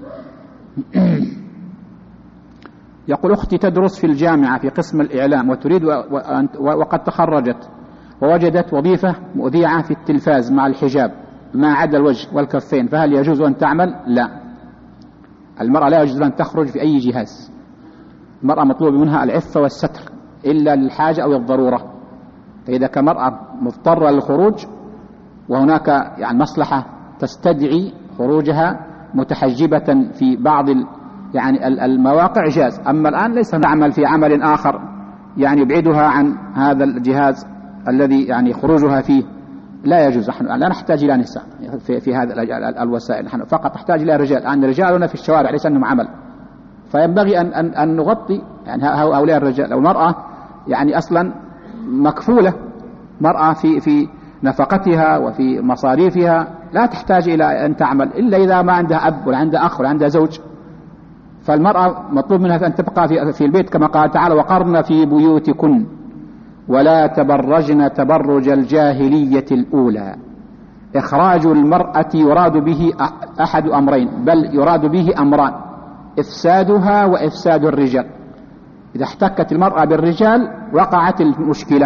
Speaker 1: يقول أختي تدرس في الجامعة في قسم الإعلام وتريد وقد تخرجت ووجدت وظيفة مؤذية في التلفاز مع الحجاب ما عدا الوجه والكفين، فهل يجوز أن تعمل؟ لا، المرأة لا يجوز أن تخرج في أي جهاز. المرأة مطلوب منها العفة والستر إلا للحاجة أو الضرورة. فإذا كمرأة مضطرة للخروج وهناك يعني مصلحة تستدعي خروجها متحجبة في بعض يعني المواقع جاز. أما الآن ليس نعمل في عمل آخر يعني يبعدها عن هذا الجهاز الذي يعني خروجها فيه لا يجوز. نحن لا نحتاج إلى نساء في هذا الوسائل، نحن فقط نحتاج إلى رجال. يعني رجالنا في الشوارع ليس أنهم عمل، فينبغي أن نغطي يعني هؤلاء الرجال. أو المرأة يعني أصلا مكفولة، مرأة في نفقتها وفي مصاريفها لا تحتاج إلى أن تعمل إلا إذا ما عندها أب ولا عندها أخ ولا عندها زوج. فالمرأة مطلوب منها أن تبقى في البيت كما قال تعالى: وقرن في بيوتكن ولا تبرجن تبرج الجاهلية الأولى. إخراج المرأة يراد به أحد أمرين، بل يراد به أمران: إفسادها وإفساد الرجال. إذا احتكت المرأة بالرجال وقعت المشكلة.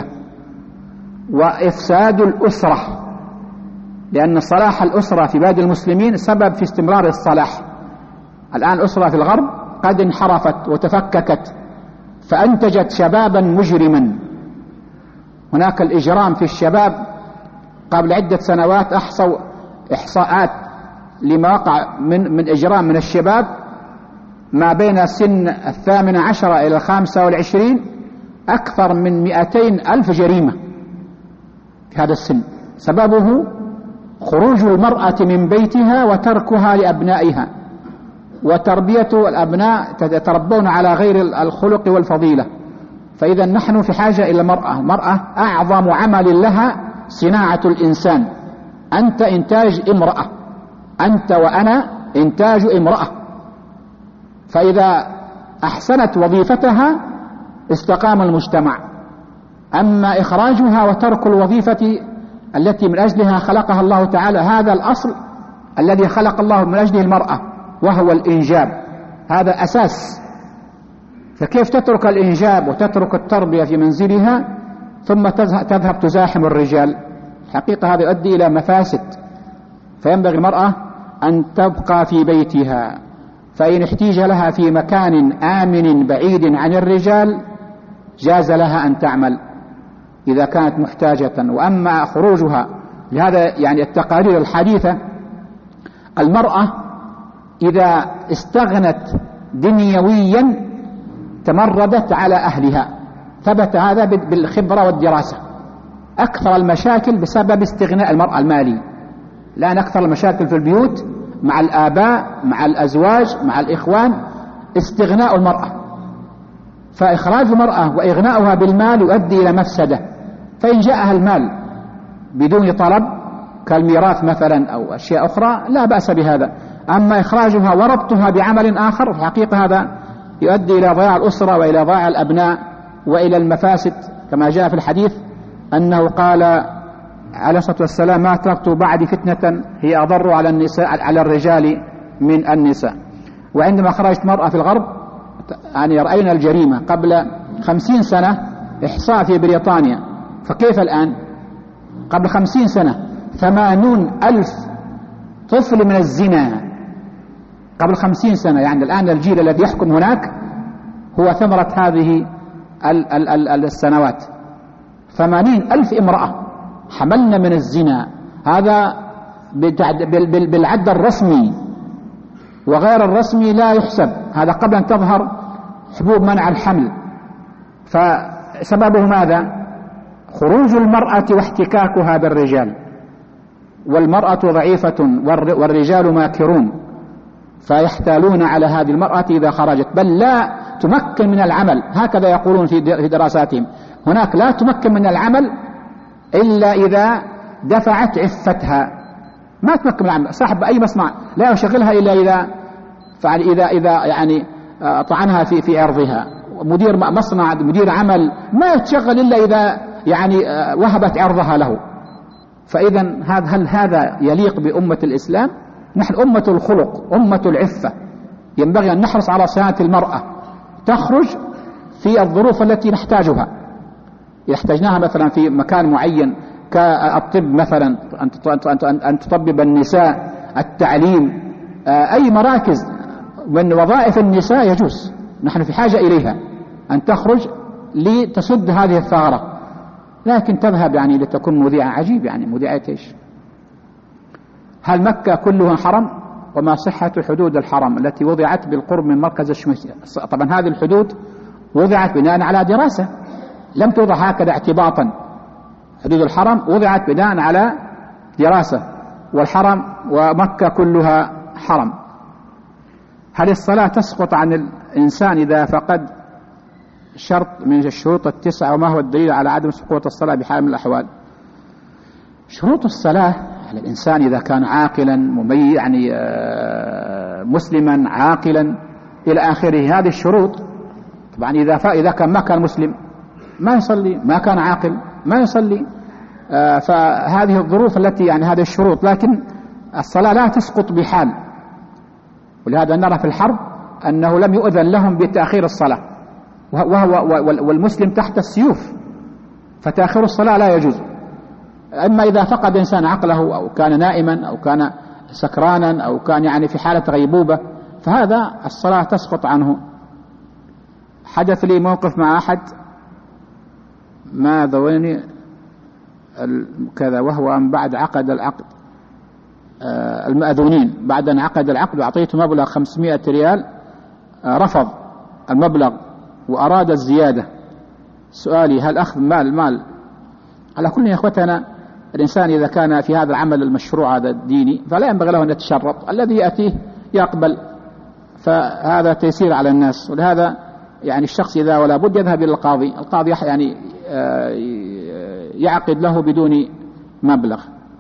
Speaker 1: وإفساد الأسرة، لأن صلاح الأسرة في بلاد المسلمين سبب في استمرار الصلاح. الآن الأسرة في الغرب قد انحرفت وتفككت فأنتجت شبابا مجرما. هناك الإجرام في الشباب. قبل عدة سنوات أحصوا إحصاءات لما وقع من إجرام من الشباب ما بين سن 18 إلى 25، أكثر من 200,000 جريمة في هذا السن. سببه خروج المرأة من بيتها وتركها لأبنائها، وتربية الأبناء يتربون على غير الخلق والفضيلة. فإذا نحن في حاجة إلى المرأة أعظم عمل لها صناعة الإنسان. أنت إنتاج امرأة، أنت وأنا إنتاج امرأة. فإذا أحسنت وظيفتها استقام المجتمع. أما إخراجها وترك الوظيفة التي من أجلها خلقها الله تعالى، هذا الأصل الذي خلق الله من أجله المرأة وهو الإنجاب، هذا أساس. فكيف تترك الإنجاب وتترك التربية في منزلها ثم تذهب تزاحم الرجال؟ حقيقة هذا يؤدي إلى مفاسد. فينبغي المرأة أن تبقى في بيتها، فإن احتيج لها في مكان آمن بعيد عن الرجال جاز لها أن تعمل إذا كانت محتاجة. وأما خروجها لهذا يعني التقارير الحديثة، المرأة إذا استغنت دنيويا تمردت على أهلها. ثبت هذا بالخبرة والدراسة. أكثر المشاكل بسبب استغناء المرأة المالي. الآن أكثر المشاكل في البيوت مع الآباء مع الأزواج مع الإخوان استغناء المرأة. فإخراج المرأة وإغناؤها بالمال يؤدي إلى مفسدة. فإن جاءها المال بدون طلب كالميراث مثلا أو أشياء أخرى لا بأس بهذا. أما إخراجها وربطها بعمل آخر في الحقيقة هذا يؤدي إلى ضياع الأسرة وإلى ضياع الأبناء وإلى المفاسد، كما جاء في الحديث أنه قال عليه الصلاة والسلام: ما تركت بعد فتنة هي أضر على النساء على الرجال من النساء. وعندما خرجت مرأة في الغرب يعني رأينا الجريمة قبل 50 سنة إحصاء في بريطانيا، فكيف الآن؟ قبل 50 سنة 80,000 طفل من الزنا قبل 50 سنة. يعني الآن الجيل الذي يحكم هناك هو ثمرة هذه السنوات. 80,000 امرأة حملنا من الزنا، هذا بالعد الرسمي، وغير الرسمي لا يحسب، هذا قبل أن تظهر حبوب منع الحمل. فسببه ماذا؟ خروج المرأة واحتكاكها بالرجال، والمرأة ضعيفة والرجال ماكرون، فيحتالون على هذه المرأة إذا خرجت، بل لا تمكن من العمل، هكذا يقولون في دراساتهم. هناك لا تمكن من العمل إلا إذا دفعت عفتها، ما تمكن من العمل. صاحب أي مصنع لا يشغلها إلا إذا فعل إذا يعني طعنها في عرضها. مدير مصنع، مدير عمل ما يتشغل إلا إذا يعني وهبت عرضها له. فإذا هل هذا يليق بأمة الإسلام؟ نحن أمة الخلق، أمة العفة، ينبغي أن نحرص على صيانة المرأة، تخرج في الظروف التي نحتاجها. يحتاجناها مثلا في مكان معين كالطب مثلا، أن تطبب النساء، التعليم، أي مراكز من وظائف النساء يجوز، نحن في حاجة إليها، أن تخرج لتسد هذه الثغرة. لكن تذهب يعني لتكون مذيعة، عجيب، يعني مذيعة إيش؟ هل مكة كلها حرم؟ وما صحة حدود الحرم التي وضعت بالقرب من مركز الشمس؟ طبعا هذه الحدود وضعت بناء على دراسة، لم توضع هكذا اعتباطا. حدود الحرم وضعت بناء على دراسة، والحرم ومكة كلها حرم. هل الصلاة تسقط عن الإنسان إذا فقد شرط من الشروط 9؟ وما هو الدليل على عدم سقوط الصلاة بحال من الأحوال؟ شروط الصلاة على الإنسان إذا كان عاقلا يعني مسلما عاقلا إلى آخره، هذه الشروط. طبعا إذا كان ما كان مسلم ما يصلي، ما كان عاقل ما يصلي. فهذه الظروف التي يعني هذه الشروط، لكن الصلاة لا تسقط بحال. ولهذا نرى في الحرب أنه لم يؤذن لهم بتأخير الصلاة، والمسلم تحت السيوف، فتأخير الصلاة لا يجوز. أما إذا فقد إنسان عقله أو كان نائما أو كان سكرانا أو كان يعني في حالة غيبوبة، فهذا الصلاة تسقط عنه. حدث لي موقف مع أحد ما ذويني كذا، وهو أن بعد عقد العقد المأذونين، بعد أن عقد العقد وأعطيته مبلغ 500 ريال، رفض المبلغ وأراد الزيادة. سؤالي: هل أخذ مال؟ على كل يا إخوتنا، الإنسان إذا كان في هذا العمل المشروع هذا الديني فلا ينبغي له أن يتشرط، الذي يأتيه يقبل، فهذا تيسير على الناس. ولهذا يعني الشخص إذا ولا بد يذهب إلى القاضي يعني يعقد له بدون مبلغ.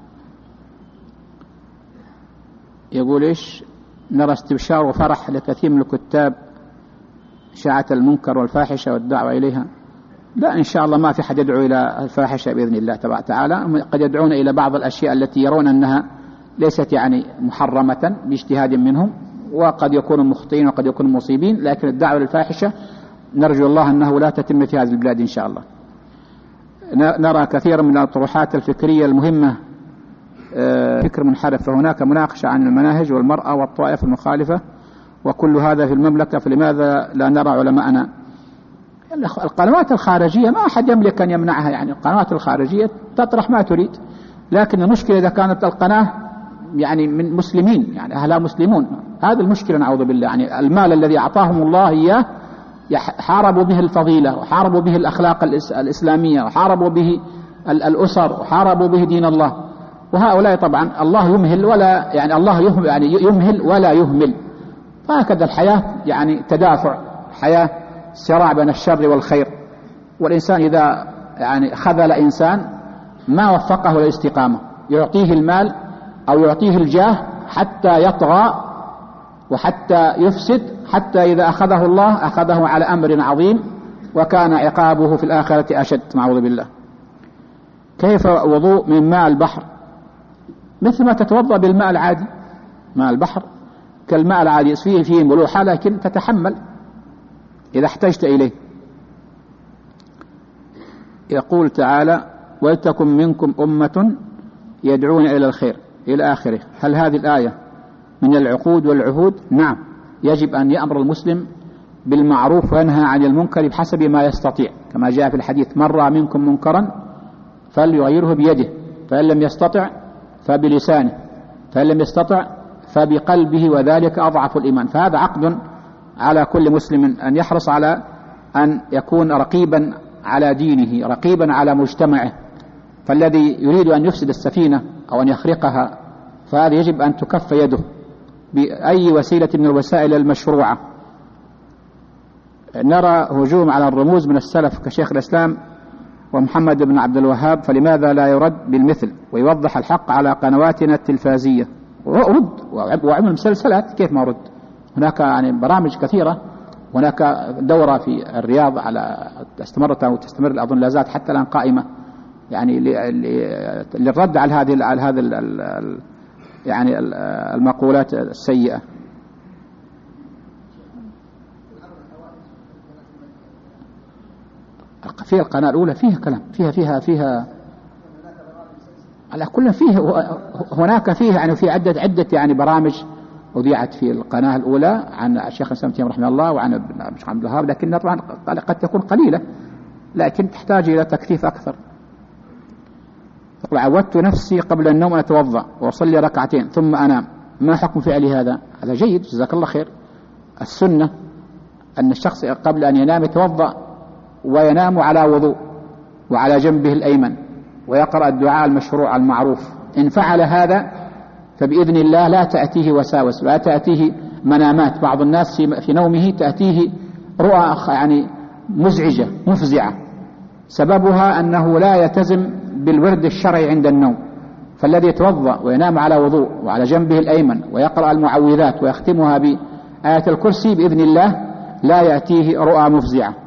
Speaker 1: يقول إيش؟ نرى استبشار وفرح لكثير من الكتاب شاعة المنكر والفاحشة والدعوة إليها. لا، إن شاء الله ما في حد يدعو إلى الفاحشة بإذن الله تبارك وتعالى. قد يدعون إلى بعض الأشياء التي يرون أنها ليست يعني محرمة باجتهاد منهم، وقد يكونوا مخطئين وقد يكونوا مصيبين، لكن الدعوة للفاحشة نرجو الله أنه لا تتم في هذه البلاد إن شاء الله. نرى كثيرا من الطروحات الفكرية المهمة فكر منحرف، فهناك مناقشة عن المناهج والمرأة والطائف المخالفة، وكل هذا في المملكة، فلماذا لا نرى علماءنا؟ القنوات الخارجية ما أحد يملك أن يمنعها، يعني القنوات الخارجية تطرح ما تريد، لكن المشكلة إذا كانت القناة يعني من مسلمين، يعني أهلها مسلمون، هذه المشكلة نعوذ بالله. يعني المال الذي أعطاهم الله إياه حاربوا به الفضيلة، وحاربوا به الأخلاق الإسلامية، وحاربوا به الأسر، وحاربوا به دين الله. وهؤلاء طبعا الله يمهل ولا يعني الله يمهل ولا يهمل. فهكذا الحياة يعني تدافع، حياة صراع بين الشر والخير. والإنسان إذا يعني خذل إنسان ما وفقه للاستقامة، يعطيه المال أو يعطيه الجاه حتى يطغى وحتى يفسد، حتى إذا أخذه الله أخذه على أمر عظيم وكان عقابه في الآخرة أشد، نعوذ بالله. كيف وضوء من ماء البحر؟ مثل ما تتوضأ بالماء العادي. ماء البحر كالماء العادي، فيه ملوحة لكن تتحمل إذا احتجت إليه. يقول تعالى: ولتكن منكم أمة يدعون إلى الخير إلى آخره. هل هذه الآية من العقود والعهود؟ نعم، يجب أن يأمر المسلم بالمعروف وينهى عن المنكر بحسب ما يستطيع، كما جاء في الحديث: من رأى منكم منكرا فليغيره بيده، فإن لم يستطع فبلسانه، فإن لم يستطع فبقلبه، وذلك أضعف الإيمان. فهذا عقد على كل مسلم أن يحرص على أن يكون رقيبا على دينه، رقيبا على مجتمعه. فالذي يريد أن يفسد السفينة أو أن يخرقها فهذا يجب أن تكف يده بأي وسيلة من الوسائل المشروعة. نرى هجوم على الرموز من السلف كشيخ الإسلام ومحمد بن عبد الوهاب، فلماذا لا يرد بالمثل ويوضح الحق على قنواتنا التلفازية؟ ورد وعمل مسلسلات، كيف ما رد؟ هناك يعني برامج كثيرة، هناك دورة في الرياض على استمرت أو تستمر أظن لا زالت حتى الآن قائمة، يعني للرد على هذه يعني المقولات السيئة. في القناة الأولى فيها كلام، فيها على كل فيه، هناك فيه يعني في عدة يعني برامج أذيعت في القناة الأولى عن الشيخ الإسلام تيمية رحمه الله وعن الشيخ عبد الوهاب، لكن طبعا قد تكون قليلة لكن تحتاج إلى تكثيف أكثر. عودت نفسي قبل النوم أن أتوضأ وأصلي ركعتين ثم أنام، ما حكم فعلي هذا؟ هذا جيد، جزاك الله خير. السنة أن الشخص قبل أن ينام يتوضأ وينام على وضوء وعلى جنبه الأيمن ويقرأ الدعاء المشروع المعروف. إن فعل هذا فبإذن الله لا تأتيه وساوس ولا تأتيه منامات. بعض الناس في نومه تأتيه رؤى يعني مزعجة مفزعة، سببها أنه لا يلتزم بالورد الشرعي عند النوم. فالذي يتوضأ وينام على وضوء وعلى جنبه الأيمن ويقرأ المعوذات ويختمها بآية الكرسي بإذن الله لا يأتيه رؤى مفزعة.